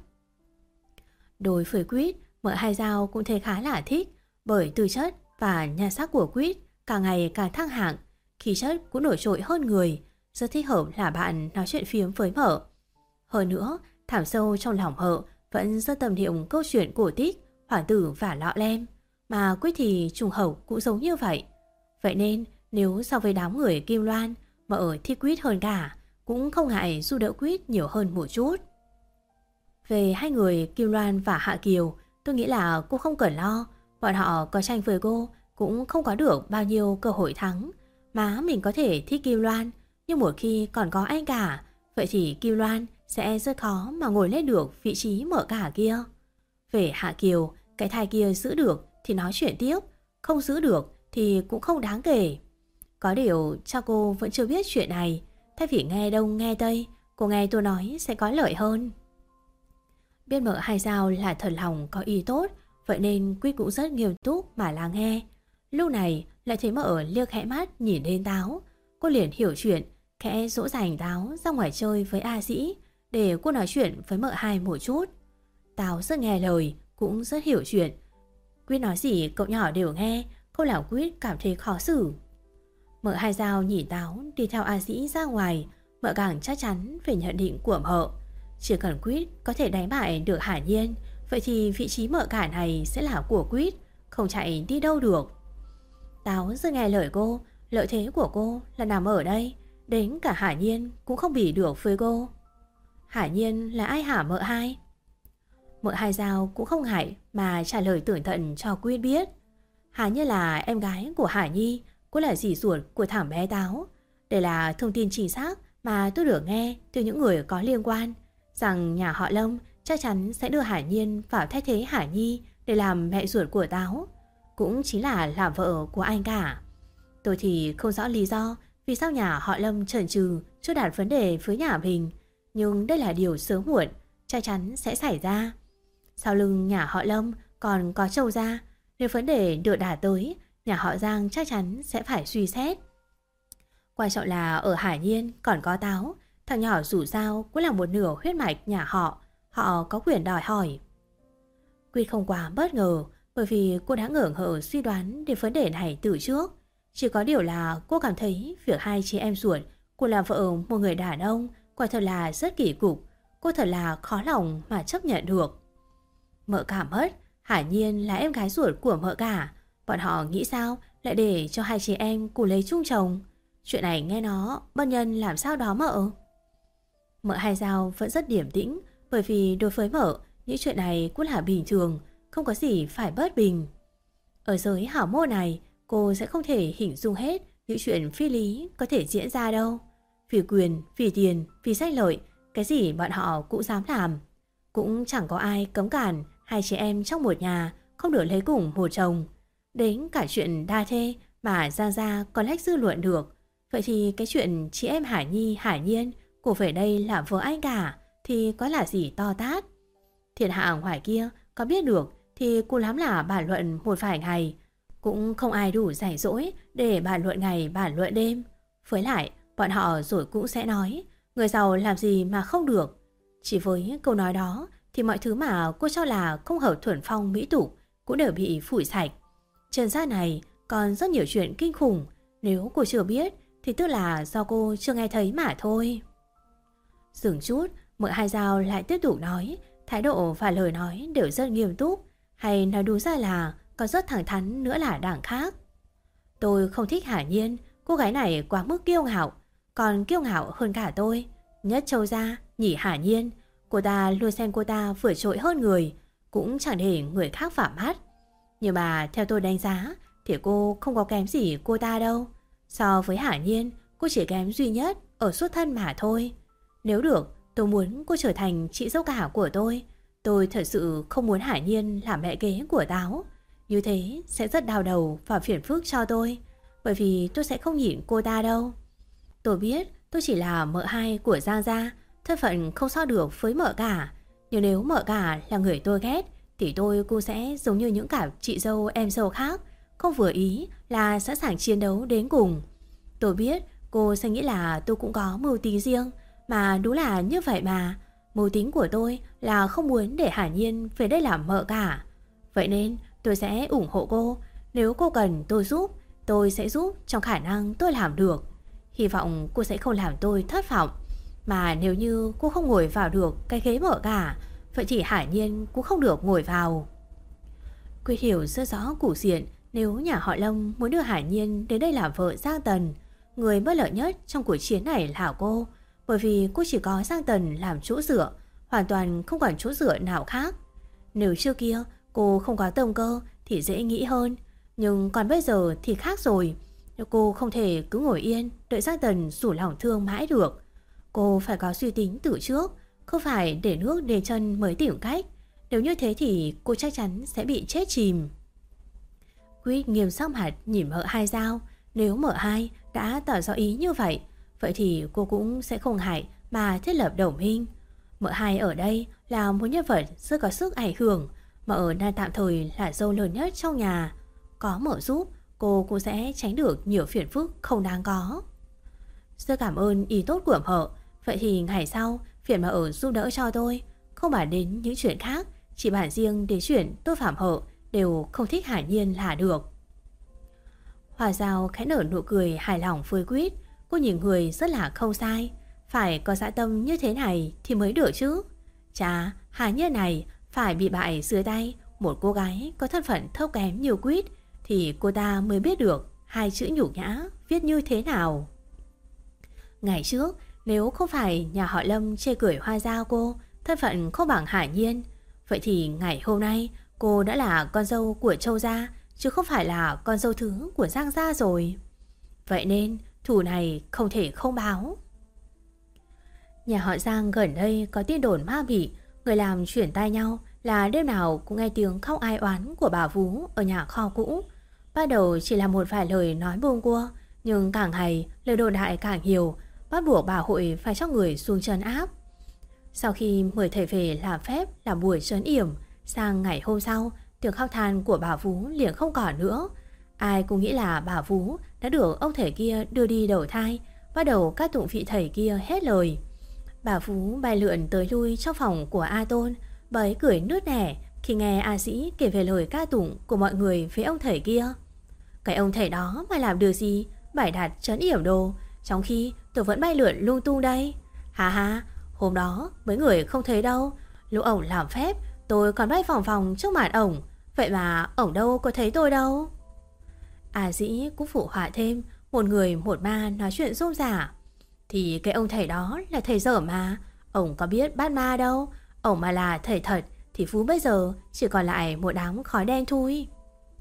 Đối với Quyết, mợ Hai Dao cũng thấy khá là thích, bởi tư chất và nhan sắc của Quyết càng ngày càng thăng hạng, khí chất cũng nổi trội hơn người, rất thích hợp là bạn nói chuyện phiếm với mợ. Hơn nữa, thẳm sâu trong lòng mợ vẫn rất tâm niệm câu chuyện cổ tích Hoàng tử và Lọ Lem, mà Quyết thì trùng hợp cũng giống như vậy. Vậy nên nếu so với đám người Kim Loan, mợ thích Quyết hơn cả, cũng không ngại giúp đỡ Quyết nhiều hơn một chút. Về hai người Kim Loan và Hạ Kiều, tôi nghĩ là cô không cần lo. Bọn họ có tranh với cô cũng không có được bao nhiêu cơ hội thắng. Má mình có thể thích Kim Loan, nhưng một khi còn có anh cả, vậy thì Kim Loan sẽ rất khó mà ngồi lên được vị trí mợ cả kia. Về Hạ Kiều, cái thai kia giữ được thì nói chuyện tiếp, không giữ được thì cũng không đáng kể. Có điều cha cô vẫn chưa biết chuyện này. Thay vì nghe đông nghe tây, cô nghe tôi nói sẽ có lợi hơn. Biết mợ Hai Dao là thật lòng có ý tốt, vậy nên Quyết cũng rất nghiêm túc mà lắng nghe. Lúc này lại thấy mợ liếc khẽ mắt nhìn đến Táo. Cô liền hiểu chuyện, khẽ dỗ dành Táo ra ngoài chơi với A Dĩ để cô nói chuyện với mợ Hai một chút. Táo rất nghe lời, cũng rất hiểu chuyện. Quyết nói gì cậu nhỏ đều nghe, không làm Quyết cảm thấy khó xử. Mợ Hai Dao nhìn Táo đi theo A Dĩ ra ngoài, mợ càng chắc chắn về nhận định của mợ. Chỉ cần Quyết có thể đánh bại được Hà Nhiên, vậy thì vị trí mợ cả này sẽ là của Quyết, không chạy đi đâu được. Táo rất nghe lời cô, lợi thế của cô là nằm ở đây, đến cả Hà Nhiên cũng không bì được với cô. Hả Nhiên là ai hả mợ hai? Mợ hai Giao cũng không ngại mà trả lời tường tận cho Quyết biết. Hà Nhiên là em gái của Hải Nhi, cũng là dì ruột của thằng bé Táo. Đây là thông tin chính xác mà tôi được nghe từ những người có liên quan, rằng nhà họ Lâm chắc chắn sẽ đưa Hải Nhiên vào thay thế Hải Nhi để làm mẹ ruột của Táo, cũng chính là làm vợ của anh cả. Tôi thì không rõ lý do vì sao nhà họ Lâm chần chừ chưa đặt vấn đề với nhà mình, nhưng đây là điều sớm muộn chắc chắn sẽ xảy ra. Sau lưng nhà họ Lâm còn có Châu gia, nếu vấn đề được đả tới, nhà họ Giang chắc chắn sẽ phải suy xét. Quan trọng là ở Hải Nhiên còn có Táo, thằng nhỏ dù sao cũng là một nửa huyết mạch nhà họ có quyền đòi hỏi. Quy không quá bất ngờ, bởi vì cô đã ngờ ngợ suy đoán đến vấn đề này từ trước. Chỉ có điều là cô cảm thấy việc hai chị em ruột cô làm vợ một người đàn ông quả thật là rất kỳ cục. Cô thật là khó lòng mà chấp nhận được. Mợ cả mất, Hải Nhiên là em gái ruột của mợ cả. Bọn họ nghĩ sao lại để cho hai chị em cùng lấy chung chồng? Chuyện này nghe nó bất nhân làm sao đó mợ? Mợ hai Giao vẫn rất điềm tĩnh, bởi vì đối với mợ những chuyện này cũng là bình thường, không có gì phải bất bình. Ở giới hảo môn này, cô sẽ không thể hình dung hết những chuyện phi lý có thể diễn ra đâu. Vì quyền, vì tiền, vì danh lợi, cái gì bọn họ cũng dám làm. Cũng chẳng có ai cấm cản hai chị em trong một nhà không được lấy cùng một chồng. Đến cả chuyện đa thê mà Giang gia còn lách dư luận được. Vậy thì cái chuyện chị em Hải Nhi, Hải Nhiên cô về đây làm vợ anh cả thì có là gì to tát. Thiên hạ ngoài kia có biết được thì cô lắm là bàn luận một vài ngày. Cũng không ai đủ rảnh rỗi để bàn luận ngày bàn luận đêm. Với lại bọn họ rồi cũng sẽ nói người giàu làm gì mà không được. Chỉ với câu nói đó thì mọi thứ mà cô cho là không hợp thuần phong mỹ tục cũng đều bị phủi sạch. Trần gian này còn rất nhiều chuyện kinh khủng, nếu cô chưa biết thì tức là do cô chưa nghe thấy mà thôi. Dừng chút, mợ hai Giao lại tiếp tục nói, thái độ và lời nói đều rất nghiêm túc, hay nói đúng ra là còn rất thẳng thắn nữa là đảng khác. Tôi không thích Hải Nhiên, cô gái này quá mức kiêu ngạo, còn kiêu ngạo hơn cả tôi. Nhất Châu gia, nhỉ Hải Nhiên, cô ta luôn xem cô ta vượt trội hơn người, cũng chẳng để người khác phả mắt. Nhưng mà theo tôi đánh giá thì cô không có kém gì cô ta đâu. So với Hải Nhiên, cô chỉ kém duy nhất ở xuất thân mà thôi. Nếu được, tôi muốn cô trở thành chị dâu cả của tôi. Tôi thật sự không muốn Hải Nhiên làm mẹ kế của Táo. Như thế sẽ rất đau đầu và phiền phức cho tôi, bởi vì tôi sẽ không nhịn cô ta đâu. Tôi biết tôi chỉ là mợ hai của Giang gia, thân phận không so được với mợ cả. Nhưng nếu mợ cả là người tôi ghét thì tôi cũng sẽ giống như những cả chị dâu em dâu khác, không vừa ý là sẵn sàng chiến đấu đến cùng. Tôi biết cô sẽ nghĩ là tôi cũng có mưu tính riêng, mà đúng là như vậy mà. Mưu tính của tôi là không muốn để Hải Nhiên về đây làm mợ cả. Vậy nên tôi sẽ ủng hộ cô. Nếu cô cần tôi giúp, tôi sẽ giúp trong khả năng tôi làm được. Hy vọng cô sẽ không làm tôi thất vọng. Mà nếu như cô không ngồi vào được cái ghế mợ cả, vậy thì Hải Nhiên cũng không được ngồi vào. Quyết hiểu rất rõ cục diện. Nếu nhà họ Lâm muốn đưa Hải Nhiên đến đây làm vợ Giang Tần, người bất lợi nhất trong cuộc chiến này là cô. Bởi vì cô chỉ có Giang Tần làm chỗ dựa, hoàn toàn không còn chỗ dựa nào khác. Nếu trước kia cô không có tâm cơ thì dễ nghĩ hơn, nhưng còn bây giờ thì khác rồi. Cô không thể cứ ngồi yên đợi Giang Tần rủ lòng thương mãi được. Cô phải có suy tính từ trước, không phải để nước đến chân mới tìm cách. Nếu như thế thì cô chắc chắn sẽ bị chết chìm. Quyết nghiêm sắc mặt nhìn mợ hai Giao. Nếu mợ hai đã tỏ rõ ý như vậy, vậy thì cô cũng sẽ không ngại mà thiết lập đồng minh. Mợ hai ở đây là một nhân vật rất có sức ảnh hưởng. Mợ đang tạm thời là dâu lớn nhất trong nhà. Có mợ giúp, cô cũng sẽ tránh được nhiều phiền phức không đáng có. Rất cảm ơn ý tốt của mợ. Vậy thì ngày sau phiền mợ giúp đỡ cho tôi. Không bàn đến những chuyện khác, chỉ bàn riêng đến chuyện tôi phạm mợ đều không thích Hải Nhiên là được. Hòa Giao khẽ nở nụ cười hài lòng với Quyết. Cô nhìn người rất là không sai. Phải có dã tâm như thế này thì mới được chứ. Chà, Hải Nhiên này phải bị bại dưới tay một cô gái có thân phận thấp kém như Quyết thì cô ta mới biết được hai chữ nhục nhã viết như thế nào. Ngày trước, Nếu không phải nhà họ Lâm chê cười Hoa Giao cô thân phận không bằng Hải Nhiên, vậy thì ngày hôm nay cô đã là con dâu của Châu gia, chứ không phải là con dâu thứ của Giang gia rồi. Vậy nên thù này không thể không báo. Nhà họ Giang gần đây có tin đồn ma mị, người làm chuyển tai nhau là đêm nào cũng nghe tiếng khóc ai oán của bà Vú ở nhà kho cũ. Ban đầu chỉ là một vài lời nói buông cua, nhưng càng ngày lời đồn đại càng nhiều, bắt buộc bà hội phải cho người xuống trấn áp. Sau khi mời thầy về làm phép làm buổi trấn yểm, sang ngày hôm sau, tiếng khóc than của bà Vú liền không còn nữa. Ai cũng nghĩ là bà Vú đã được ông thầy kia đưa đi đầu thai, bắt đầu các tụng vị thầy kia hết lời. Bà Vú bay lượn tới lui trong phòng của A Tôn, bà ấy cười nướt nẻ khi nghe A Sĩ kể về lời ca tụng của mọi người với ông thầy kia. Cái ông thầy đó mà làm được gì, bày đặt trấn yểm đồ, trong khi tôi vẫn bay lượn lung tung đây. Ha ha, hôm đó mấy người không thấy đâu, lúc ổng làm phép tôi còn bay vòng vòng trước mặt ổng, vậy mà ổng đâu có thấy tôi đâu. A Dĩ cũng phụ họa thêm, một người một ma nói chuyện rôm rả. Thì cái ông thầy đó là thầy dở mà, ổng có biết bắt ma đâu, ổng mà là thầy thật thì Phú bây giờ chỉ còn lại một đám khói đen thôi.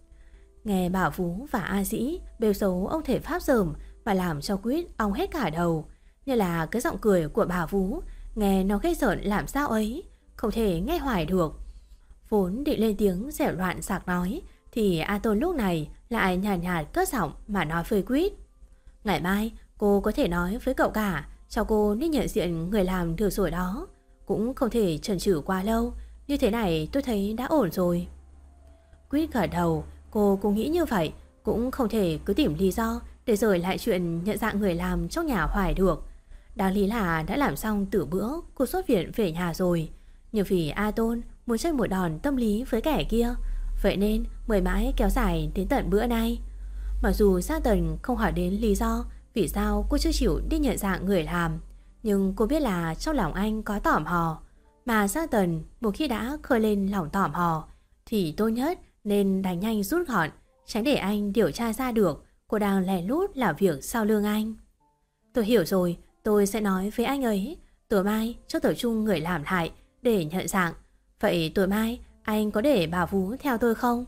Nghe bà Phú và A Dĩ bêu xấu ông thầy pháp dởm và làm cho Quýt ong hết cả đầu. Như là cái giọng cười của bà Phú nghe nó gây rợn làm sao ấy, không thể nghe hoài được. Vốn định lên tiếng dẻo loạn sạc nói, thì A Tôn lúc này lại nhàn nhạt cất giọng mà nói với Quýt. Ngày mai cô có thể nói với cậu cả, cho cô nên nhận diện người làm được rồi đó. Cũng không thể chần chừ quá lâu, như thế này tôi thấy đã ổn rồi. Quýt gật đầu, cô cũng nghĩ như vậy, cũng không thể cứ tìm lý do để rời lại chuyện nhận dạng người làm trong nhà hoài được. Đáng lý là đã làm xong từ bữa cô xuất viện về nhà rồi, nhưng vì A Tôn muốn chơi một đòn tâm lý với kẻ kia, vậy nên mới mãi kéo dài đến tận bữa nay. Mặc dù Giang Tần không hỏi đến lý do vì sao cô chưa chịu đi nhận dạng người làm, nhưng cô biết là trong lòng anh có tò mò. Mà Giang Tần một khi đã khơi lên lòng tò mò thì tốt nhất nên đánh nhanh rút gọn, tránh để anh điều tra ra được cô đang lén lút làm việc sau lưng anh. Tôi hiểu rồi, tôi sẽ nói với anh ấy, tối mai cho tập trung người làm lại để nhận dạng. Vậy tối mai anh có để bà Vú theo tôi không?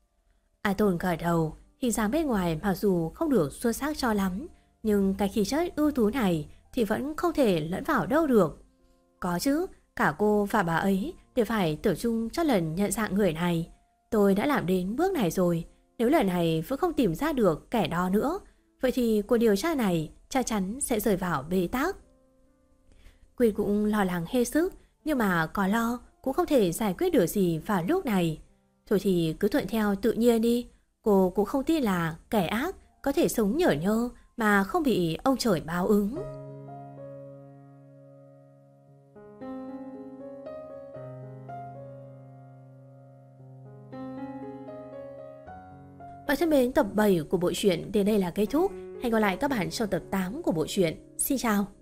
A Tôn gật đầu, hình dáng bên ngoài mặc dù không được xuất sắc cho lắm, nhưng cái khí chất ưu tú này thì vẫn không thể lẫn vào đâu được. Có chứ, cả cô và bà ấy đều phải tập trung cho lần nhận dạng người này. Tôi đã làm đến bước này rồi, nếu lần này vẫn không tìm ra được kẻ đó nữa, vậy thì cuộc điều tra này chắc chắn sẽ rơi vào bế tắc. Quyên cũng lo lắng hết sức, nhưng mà có lo cũng không thể giải quyết được gì vào lúc này. Thôi thì cứ thuận theo tự nhiên đi, cô cũng không tin là kẻ ác có thể sống nhởn nhơ mà không bị ông trời báo ứng. Và thân mến, tập 7 của bộ truyện đến đây là kết thúc. Hẹn gặp lại các bạn trong tập 8 của bộ truyện. Xin chào!